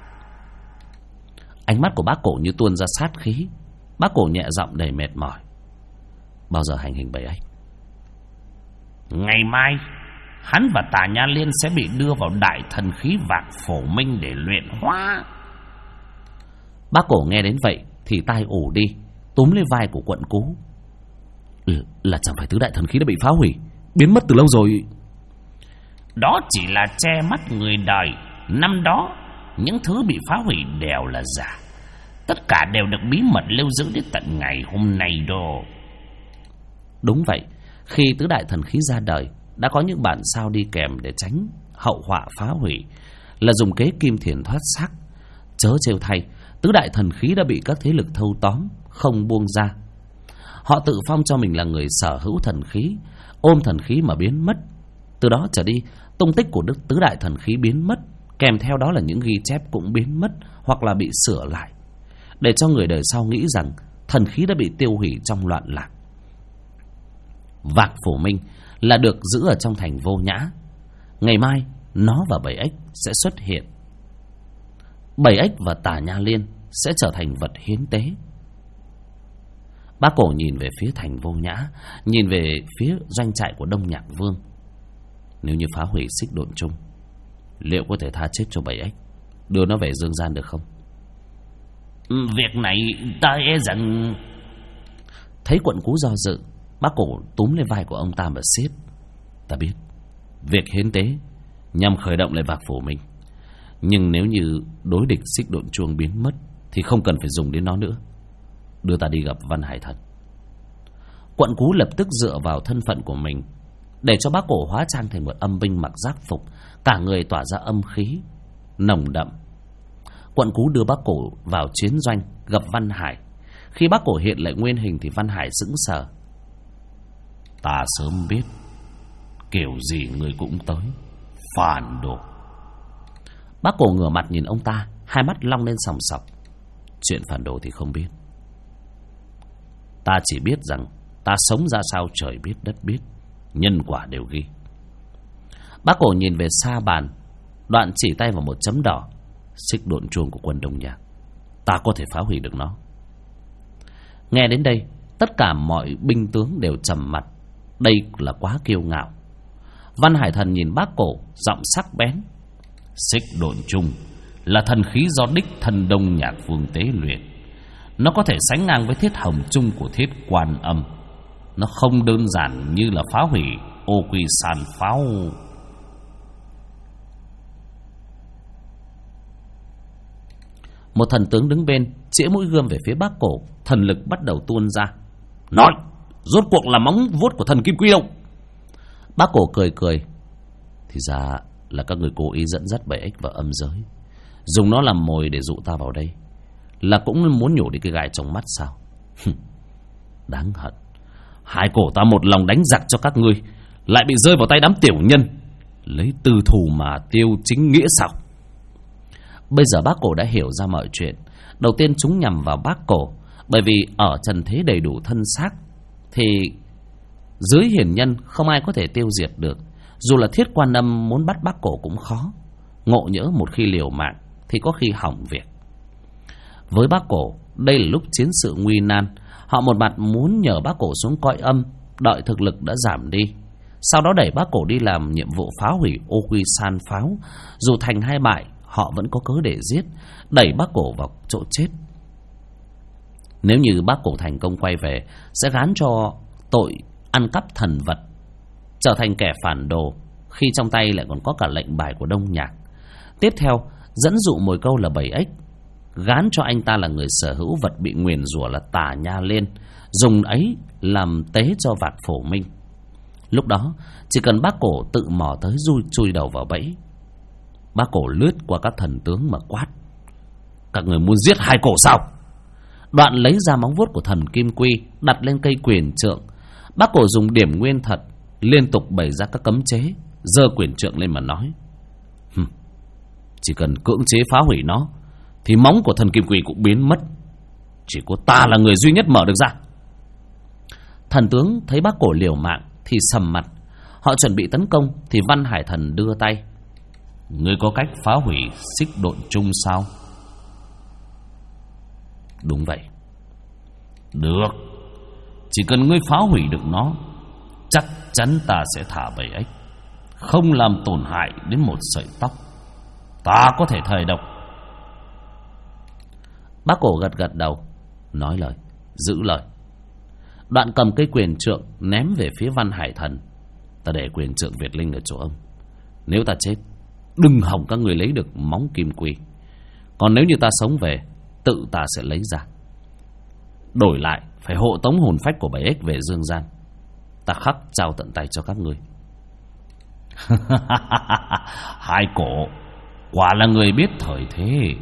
Ánh mắt của bác cổ như tuôn ra sát khí. Bác cổ nhẹ giọng đầy mệt mỏi: Bao giờ hành hình bầy ếch? Ngày mai, hắn và Tà Nha Liên sẽ bị đưa vào đại thần khí Vạc Phổ Minh để luyện hóa. Bác cổ nghe đến vậy thì tai ù đi, túm lấy vai của Quận Cú: Là chẳng phải tứ đại thần khí đã bị phá hủy, biến mất từ lâu rồi? Đó chỉ là che mắt người đời. Năm đó những thứ bị phá hủy đều là giả. Tất cả đều được bí mật lưu giữ đến tận ngày hôm nay đó. Đúng vậy, khi tứ đại thần khí ra đời, đã có những bản sao đi kèm để tránh hậu họa phá hủy, là dùng kế kim thiền thoát xác. Chớ trêu thay, tứ đại thần khí đã bị các thế lực thâu tóm, không buông ra. Họ tự phong cho mình là người sở hữu thần khí, ôm thần khí mà biến mất. Từ đó trở đi, tung tích của tứ đại thần khí biến mất, kèm theo đó là những ghi chép cũng biến mất hoặc là bị sửa lại, để cho người đời sau nghĩ rằng thần khí đã bị tiêu hủy trong loạn lạc. Vạc Phổ Minh là được giữ ở trong thành Vô Nhã. Ngày mai nó và Bảy Ếch sẽ xuất hiện. Bảy Ếch và Tả Nha Liên sẽ trở thành vật hiến tế. Bác Cổ nhìn về phía thành Vô Nhã, nhìn về phía doanh trại của Đông Nhạc Vương. Nếu như phá hủy Xích Độn Trung, liệu có thể tha chết cho Bảy Ếch, đưa nó về dương gian được không? Việc này ta e rằng... Thấy Quận Cú do dự, bác Cổ túm lên vai của ông ta mà siết. Ta biết việc hiến tế nhằm khởi động lại Vạc Phổ Minh, nhưng nếu như đối địch Xích Độn Chuông biến mất thì không cần phải dùng đến nó nữa. Đưa ta đi gặp Văn Hải Thần. Quận Cú lập tức dựa vào thân phận của mình để cho bác Cổ hóa trang thành một âm binh mặc giáp phục, cả người tỏa ra âm khí nồng đậm. Quận Cú đưa bác Cổ vào chiến doanh gặp Văn Hải. Khi bác Cổ hiện lại nguyên hình thì Văn Hải sững sờ. Ta sớm biết, kiểu gì người cũng tới. Phản đồ. Bác Cổ ngửa mặt nhìn ông ta, hai mắt long lên sòng sọc. Chuyện phản đồ thì không biết. Ta chỉ biết rằng ta sống ra sao trời biết đất biết, nhân quả đều ghi. Bác Cổ nhìn về xa bàn, đoạn chỉ tay vào một chấm đỏ. Xích Độn Chuông của quân Đông Nhạc, ta có thể phá hủy được nó. Nghe đến đây, tất cả mọi binh tướng đều trầm mặt. Đây là quá kiêu ngạo. Văn Hải Thần nhìn bác Cổ, giọng sắc bén. Xích Độn Trung là thần khí do đích thân Đông Nhạc Vương tế luyện. Nó có thể sánh ngang với thiết hồng chung của thiết Quan Âm. Nó không đơn giản như là phá hủy Ô Quy San pháo. Một thần tướng đứng bên chĩa mũi gươm về phía bác Cổ, thần lực bắt đầu tuôn ra. Nói, rốt cuộc là móng vuốt của thần Kim Quy đâu? Bác Cổ cười cười. Thì ra là các người cố ý dẫn dắt Bảy Ếch vào âm giới, dùng nó làm mồi để dụ ta vào đây, là cũng muốn nhổ đi cái gai trong mắt sao? Đáng hận. Hai cổ ta một lòng đánh giặc cho các ngươi, lại bị rơi vào tay đám tiểu nhân, lấy tư thù mà tiêu chính nghĩa sao? Bây giờ bác Cổ đã hiểu ra mọi chuyện. Đầu tiên chúng nhằm vào bác Cổ, bởi vì ở trần thế đầy đủ thân xác thì dưới hiền nhân không ai có thể tiêu diệt được. Dù là Thiết Quan Âm muốn bắt bác Cổ cũng khó. Ngộ nhỡ một khi liều mạng thì có khi hỏng việc. Với bác Cổ, đây là lúc chiến sự nguy nan. Họ một mặt muốn nhờ bác Cổ xuống cõi âm, đợi thực lực đã giảm đi, sau đó đẩy bác Cổ đi làm nhiệm vụ phá hủy Ô Quy San pháo. Dù thành hay bại, họ vẫn có cớ để giết, đẩy bác Cổ vào chỗ chết. Nếu như bác Cổ thành công quay về, sẽ gán cho tội ăn cắp thần vật, trở thành kẻ phản đồ, khi trong tay lại còn có cả lệnh bài của Đông Nhạc. Tiếp theo, dẫn dụ mồi câu là Bảy Ếch, gán cho anh ta là người sở hữu vật bị nguyền rủa là Tả Nha Liên, dùng ấy làm tế cho Vạc Phổ Minh. Lúc đó, chỉ cần bác Cổ tự mò tới chui đầu vào bẫy. Bác Cổ lướt qua các thần tướng mà quát. Các người muốn giết hai cổ sao? Đoạn lấy ra móng vuốt của thần Kim Quy, đặt lên cây quyền trượng. Bác Cổ dùng điểm nguyên thật liên tục bày ra các cấm chế, giơ quyền trượng lên mà nói. Chỉ cần cưỡng chế phá hủy nó thì móng của thần Kim Quy cũng biến mất. Chỉ có ta là người duy nhất mở được ra. Thần tướng thấy bác Cổ liều mạng thì sầm mặt. Họ chuẩn bị tấn công thì Văn Hải Thần đưa tay. Ngươi có cách phá hủy Xích Độn Trung sao? Đúng vậy. Được, chỉ cần ngươi phá hủy được nó, chắc chắn ta sẽ thả Bảy Ếch, không làm tổn hại đến một sợi tóc. Ta có thể thời độc. Bác Cổ gật gật đầu, nói lời, giữ lời. Đoạn cầm cây quyền trượng ném về phía Văn Hải Thần. Ta để quyền trượng Việt Linh ở chỗ ông. Nếu ta chết, đừng hòng các người lấy được móng Kim Quy. Còn nếu như ta sống về, tự ta sẽ lấy ra. Đổi lại phải hộ tống hồn phách của 7X về dương gian. Ta khắc trao tận tay cho các ngươi. Hai cổ quả là người biết thời thế.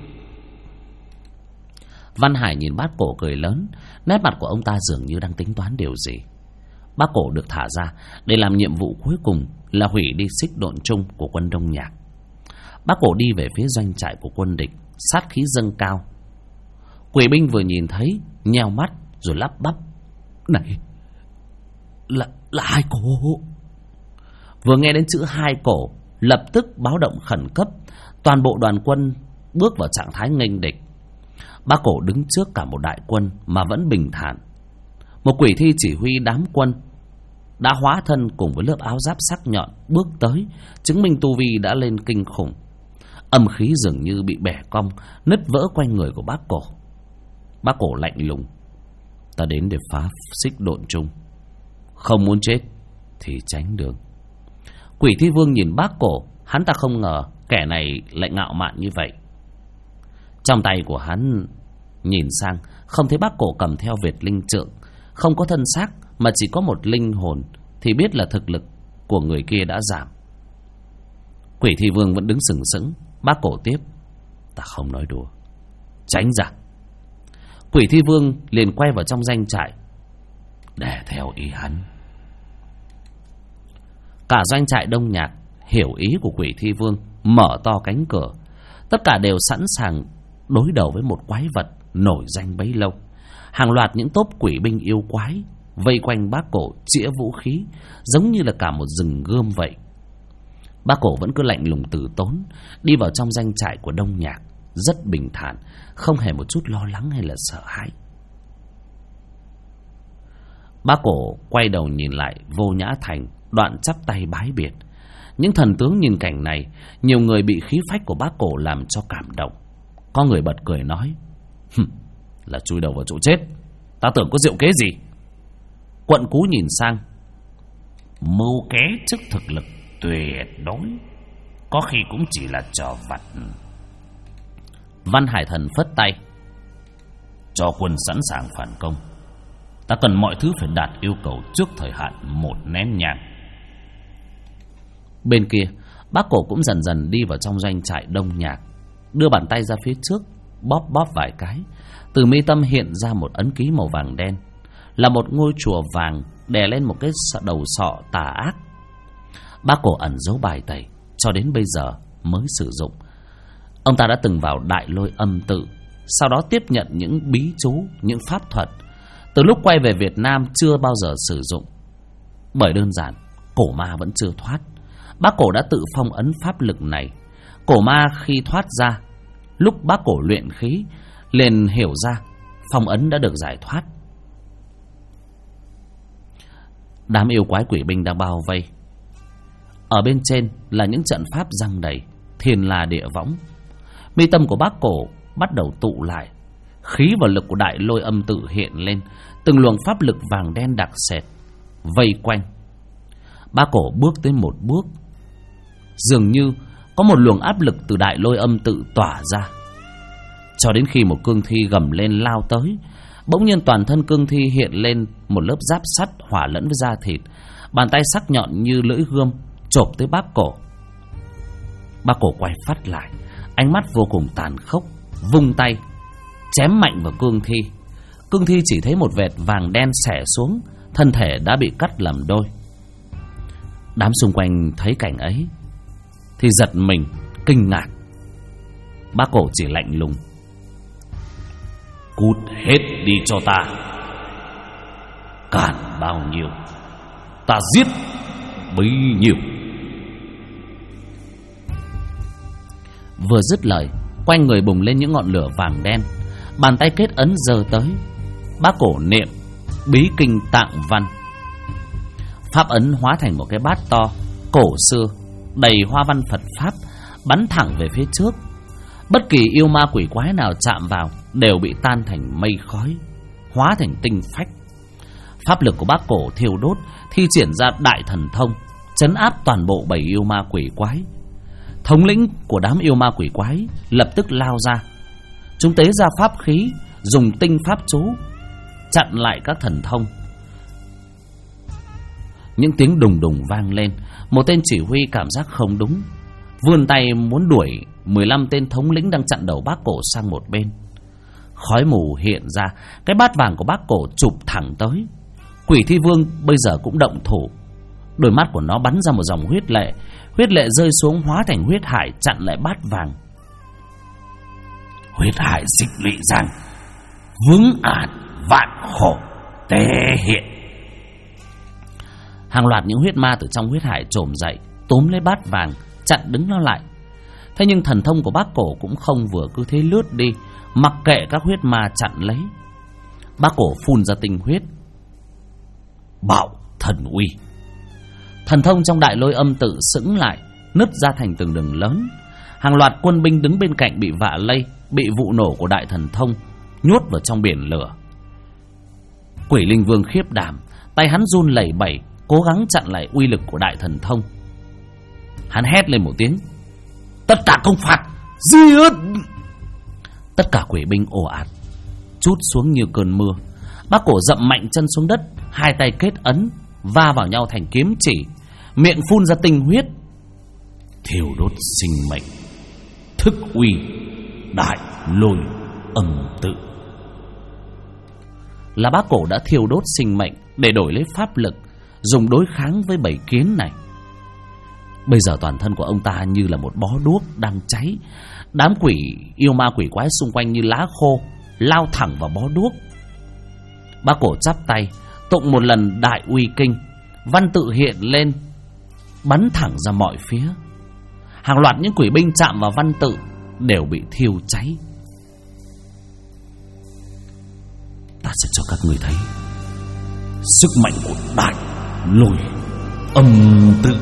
Văn Hải nhìn Bát Cổ cười lớn. Nét mặt của ông ta dường như đang tính toán điều gì. Bát Cổ được thả ra để làm nhiệm vụ cuối cùng là hủy đi xích độn chung của quân Đông Nhạc. Bát Cổ đi về phía doanh trại của quân địch, sát khí dâng cao. Quỷ binh vừa nhìn thấy nheo mắt rồi lắp bắp: Này, là hai cổ. Vừa nghe đến chữ hai cổ, lập tức báo động khẩn cấp. Toàn bộ đoàn quân bước vào trạng thái nghênh địch. Bác Cổ đứng trước cả một đại quân mà vẫn bình thản. Một quỷ thi chỉ huy đám quân đã hóa thân cùng với lớp áo giáp sắc nhọn bước tới, chứng minh tu vi đã lên kinh khủng. Âm khí dường như bị bẻ cong, nứt vỡ quanh người của Bác Cổ. Bác Cổ lạnh lùng: Ta đến để phá xích độn chung, không muốn chết thì tránh đường. Quỷ thi vương nhìn Bác Cổ, hắn ta không ngờ kẻ này lại ngạo mạn như vậy. Trong tay của hắn nhìn sang, không thấy Bác Cổ cầm theo Việt linh trượng, không có thân xác mà chỉ có một linh hồn, thì biết là thực lực của người kia đã giảm. Quỷ thi vương vẫn đứng sừng sững. Bác Cổ tiếp: Ta không nói đùa, tránh ra. Quỷ thi vương liền quay vào trong doanh trại để theo ý hắn. Cả doanh trại Đông Nhạc hiểu ý của quỷ thi vương, mở to cánh cửa. Tất cả đều sẵn sàng đối đầu với một quái vật nổi danh bấy lâu. Hàng loạt những tốp quỷ binh yêu quái vây quanh Bác Cổ, chĩa vũ khí giống như là cả một rừng gươm vậy. Bác Cổ vẫn cứ lạnh lùng từ tốn, đi vào trong doanh trại của Đông Nhạc rất bình thản, không hề một chút lo lắng hay là sợ hãi. Bác Cổ quay đầu nhìn lại Vô Nhã Thành, đoạn chắp tay bái biệt. Những thần tướng nhìn cảnh này, nhiều người bị khí phách của Bác Cổ làm cho cảm động. Có người bật cười nói: Là chui đầu vào chỗ chết, ta tưởng có diệu kế gì. Quận Cú nhìn sang: Mưu kế trước thực lực tuyệt đối, có khi cũng chỉ là trò vặt. Văn Hải Thần phất tay: Cho quân sẵn sàng phản công. Ta cần mọi thứ phải đạt yêu cầu trước thời hạn 1 nén nhang. Bên kia, Bác Cổ cũng dần dần đi vào trong doanh trại Đông Nhạc, đưa bàn tay ra phía trước, bóp bóp vài cái. Từ mi tâm hiện ra một ấn ký màu vàng đen, là một ngôi chùa vàng đè lên một cái đầu sọ tà ác. Bác Cổ ẩn giấu bài tẩy cho đến bây giờ mới sử dụng. Ông ta đã từng vào Đại Lôi Âm Tự, sau đó tiếp nhận những bí chú, những pháp thuật. Từ lúc quay về Việt Nam chưa bao giờ sử dụng, bởi đơn giản cổ ma vẫn chưa thoát. Bác Cổ đã tự phong ấn pháp lực này. Cổ ma khi thoát ra, lúc Bác Cổ luyện khí liền hiểu ra phong ấn đã được giải thoát. Đám yêu quái quỷ binh đang bao vây. Ở bên trên là những trận pháp giăng đầy, thiên la địa võng. Mi tâm của Bác Cổ bắt đầu tụ lại, khí và lực của Đại Lôi Âm Tự hiện lên, từng luồng pháp lực vàng đen đặc sệt vây quanh. Bác Cổ bước tới một bước, dường như có một luồng áp lực từ Đại Lôi Âm Tự tỏa ra, cho đến khi một cương thi gầm lên lao tới. Bỗng nhiên toàn thân cương thi hiện lên một lớp giáp sắt hòa lẫn với da thịt, bàn tay sắc nhọn như lưỡi gươm chộp tới Bác Cổ. Bác Cổ quay phát lại, ánh mắt vô cùng tàn khốc, vung tay chém mạnh vào cương thi. Cương thi chỉ thấy một vệt vàng đen xẻ xuống, thân thể đã bị cắt làm đôi. Đám xung quanh thấy cảnh ấy thì giật mình, kinh ngạc. Bác Cổ chỉ lạnh lùng: Cút hết đi cho ta. Cản bao nhiêu ta giết bấy nhiêu. Vừa dứt lời, quanh người bùng lên những ngọn lửa vàng đen. Bàn tay kết ấn giơ tới. Bác Cổ niệm bí kinh tạng văn. Pháp ấn hóa thành một cái bát to cổ xưa, đầy hoa văn Phật pháp, bắn thẳng về phía trước. Bất kỳ yêu ma quỷ quái nào chạm vào đều bị tan thành mây khói, hóa thành tinh phách. Pháp lực của Bác Cổ thiêu đốt, thi triển ra đại thần thông, trấn áp toàn bộ bầy yêu ma quỷ quái. Thống lĩnh của đám yêu ma quỷ quái lập tức lao ra, Chúng tế ra pháp khí, dùng tinh pháp chú chặn lại các thần thông. Những tiếng đùng đùng vang lên. Một tên chỉ huy cảm giác không đúng, vươn tay muốn đuổi 15 tên thống lĩnh đang chặn đầu Bác Cổ sang một bên. Khói mù hiện ra, cái bát vàng của Bác Cổ chụp thẳng tới. Quỷ Thi Vương bây giờ cũng động thủ. Đôi mắt của nó bắn ra một dòng huyết lệ. Huyết lệ rơi xuống hóa thành huyết hải chặn lại bát vàng. Huyết hải dịch lụy rằng vướng ạt vạn khổ tê hiện. Hàng loạt những huyết ma từ trong huyết hải trồm dậy, túm lấy bát vàng chặn đứng nó lại. Thế nhưng thần thông của Bác Cổ cũng không vừa cứ thế lướt đi, mặc kệ các huyết ma chặn lấy. Bác Cổ phun ra tinh huyết. Bạo thần uy. Thần thông trong Đại Lôi Âm Tự sững lại, nứt ra thành từng đường lớn. Hàng loạt quân binh đứng bên cạnh bị vạ lây, bị vụ nổ của đại thần thông nhốt vào trong biển lửa. Quỷ Linh Vương khiếp đảm, tay hắn run lẩy bẩy, cố gắng chặn lại uy lực của đại thần thông. Hắn hét lên một tiếng: tất cả công phạt, giết! Tất cả quỷ binh ồ ạt trút xuống như cơn mưa. Bác Cổ dậm mạnh chân xuống đất, hai tay kết ấn va vào nhau thành kiếm chỉ, miệng phun ra tinh huyết. Thiêu đốt sinh mệnh, thức uy Đại Lôi Âm Tự. Là Bác Cổ đã thiêu đốt sinh mệnh để đổi lấy pháp lực, dùng đối kháng với bầy kiến này. Bây giờ toàn thân của ông ta như là một bó đuốc đang cháy. Đám quỷ yêu ma quỷ quái xung quanh như lá khô lao thẳng vào bó đuốc. Bác Cổ chắp tay tụng một lần đại uy kinh, văn tự hiện lên bắn thẳng ra mọi phía. Hàng loạt những quỷ binh chạm vào văn tự đều bị thiêu cháy. Ta sẽ cho các người thấy sức mạnh của Đại Lôi Âm Tự.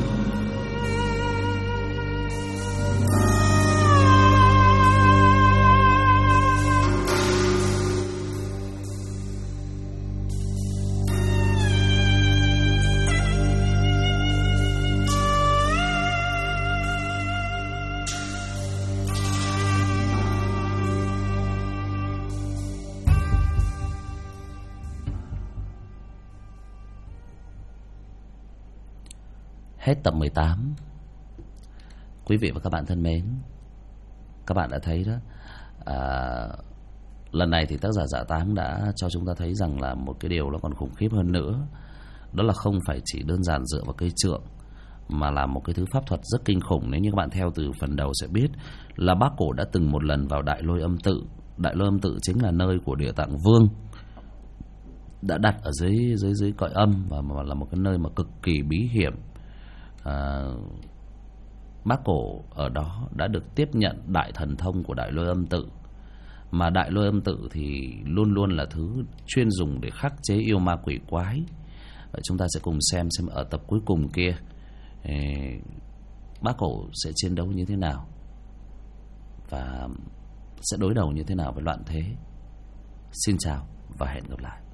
Hết tập 18. Quý vị và các bạn thân mến, các bạn đã thấy đó, lần này thì tác giả Dạ Táng đã cho chúng ta thấy rằng là một cái điều nó còn khủng khiếp hơn nữa. Đó là không phải chỉ đơn giản dựa vào cây trượng, mà là một cái thứ pháp thuật rất kinh khủng. Nếu như các bạn theo từ phần đầu sẽ biết là Bác Cổ đã từng một lần vào Đại Lôi Âm Tự. Đại Lôi Âm Tự chính là nơi của Địa Tạng Vương đã đặt ở dưới cõi âm, và là một cái nơi mà cực kỳ bí hiểm. Bác Cổ ở đó đã được tiếp nhận đại thần thông của Đại Lôi Âm Tự. Mà Đại Lôi Âm Tự thì luôn luôn là thứ chuyên dùng để khắc chế yêu ma quỷ quái. Vậy chúng ta sẽ cùng xem ở tập cuối cùng kia Bác Cổ sẽ chiến đấu như thế nào và sẽ đối đầu như thế nào với loạn thế. Xin chào và hẹn gặp lại.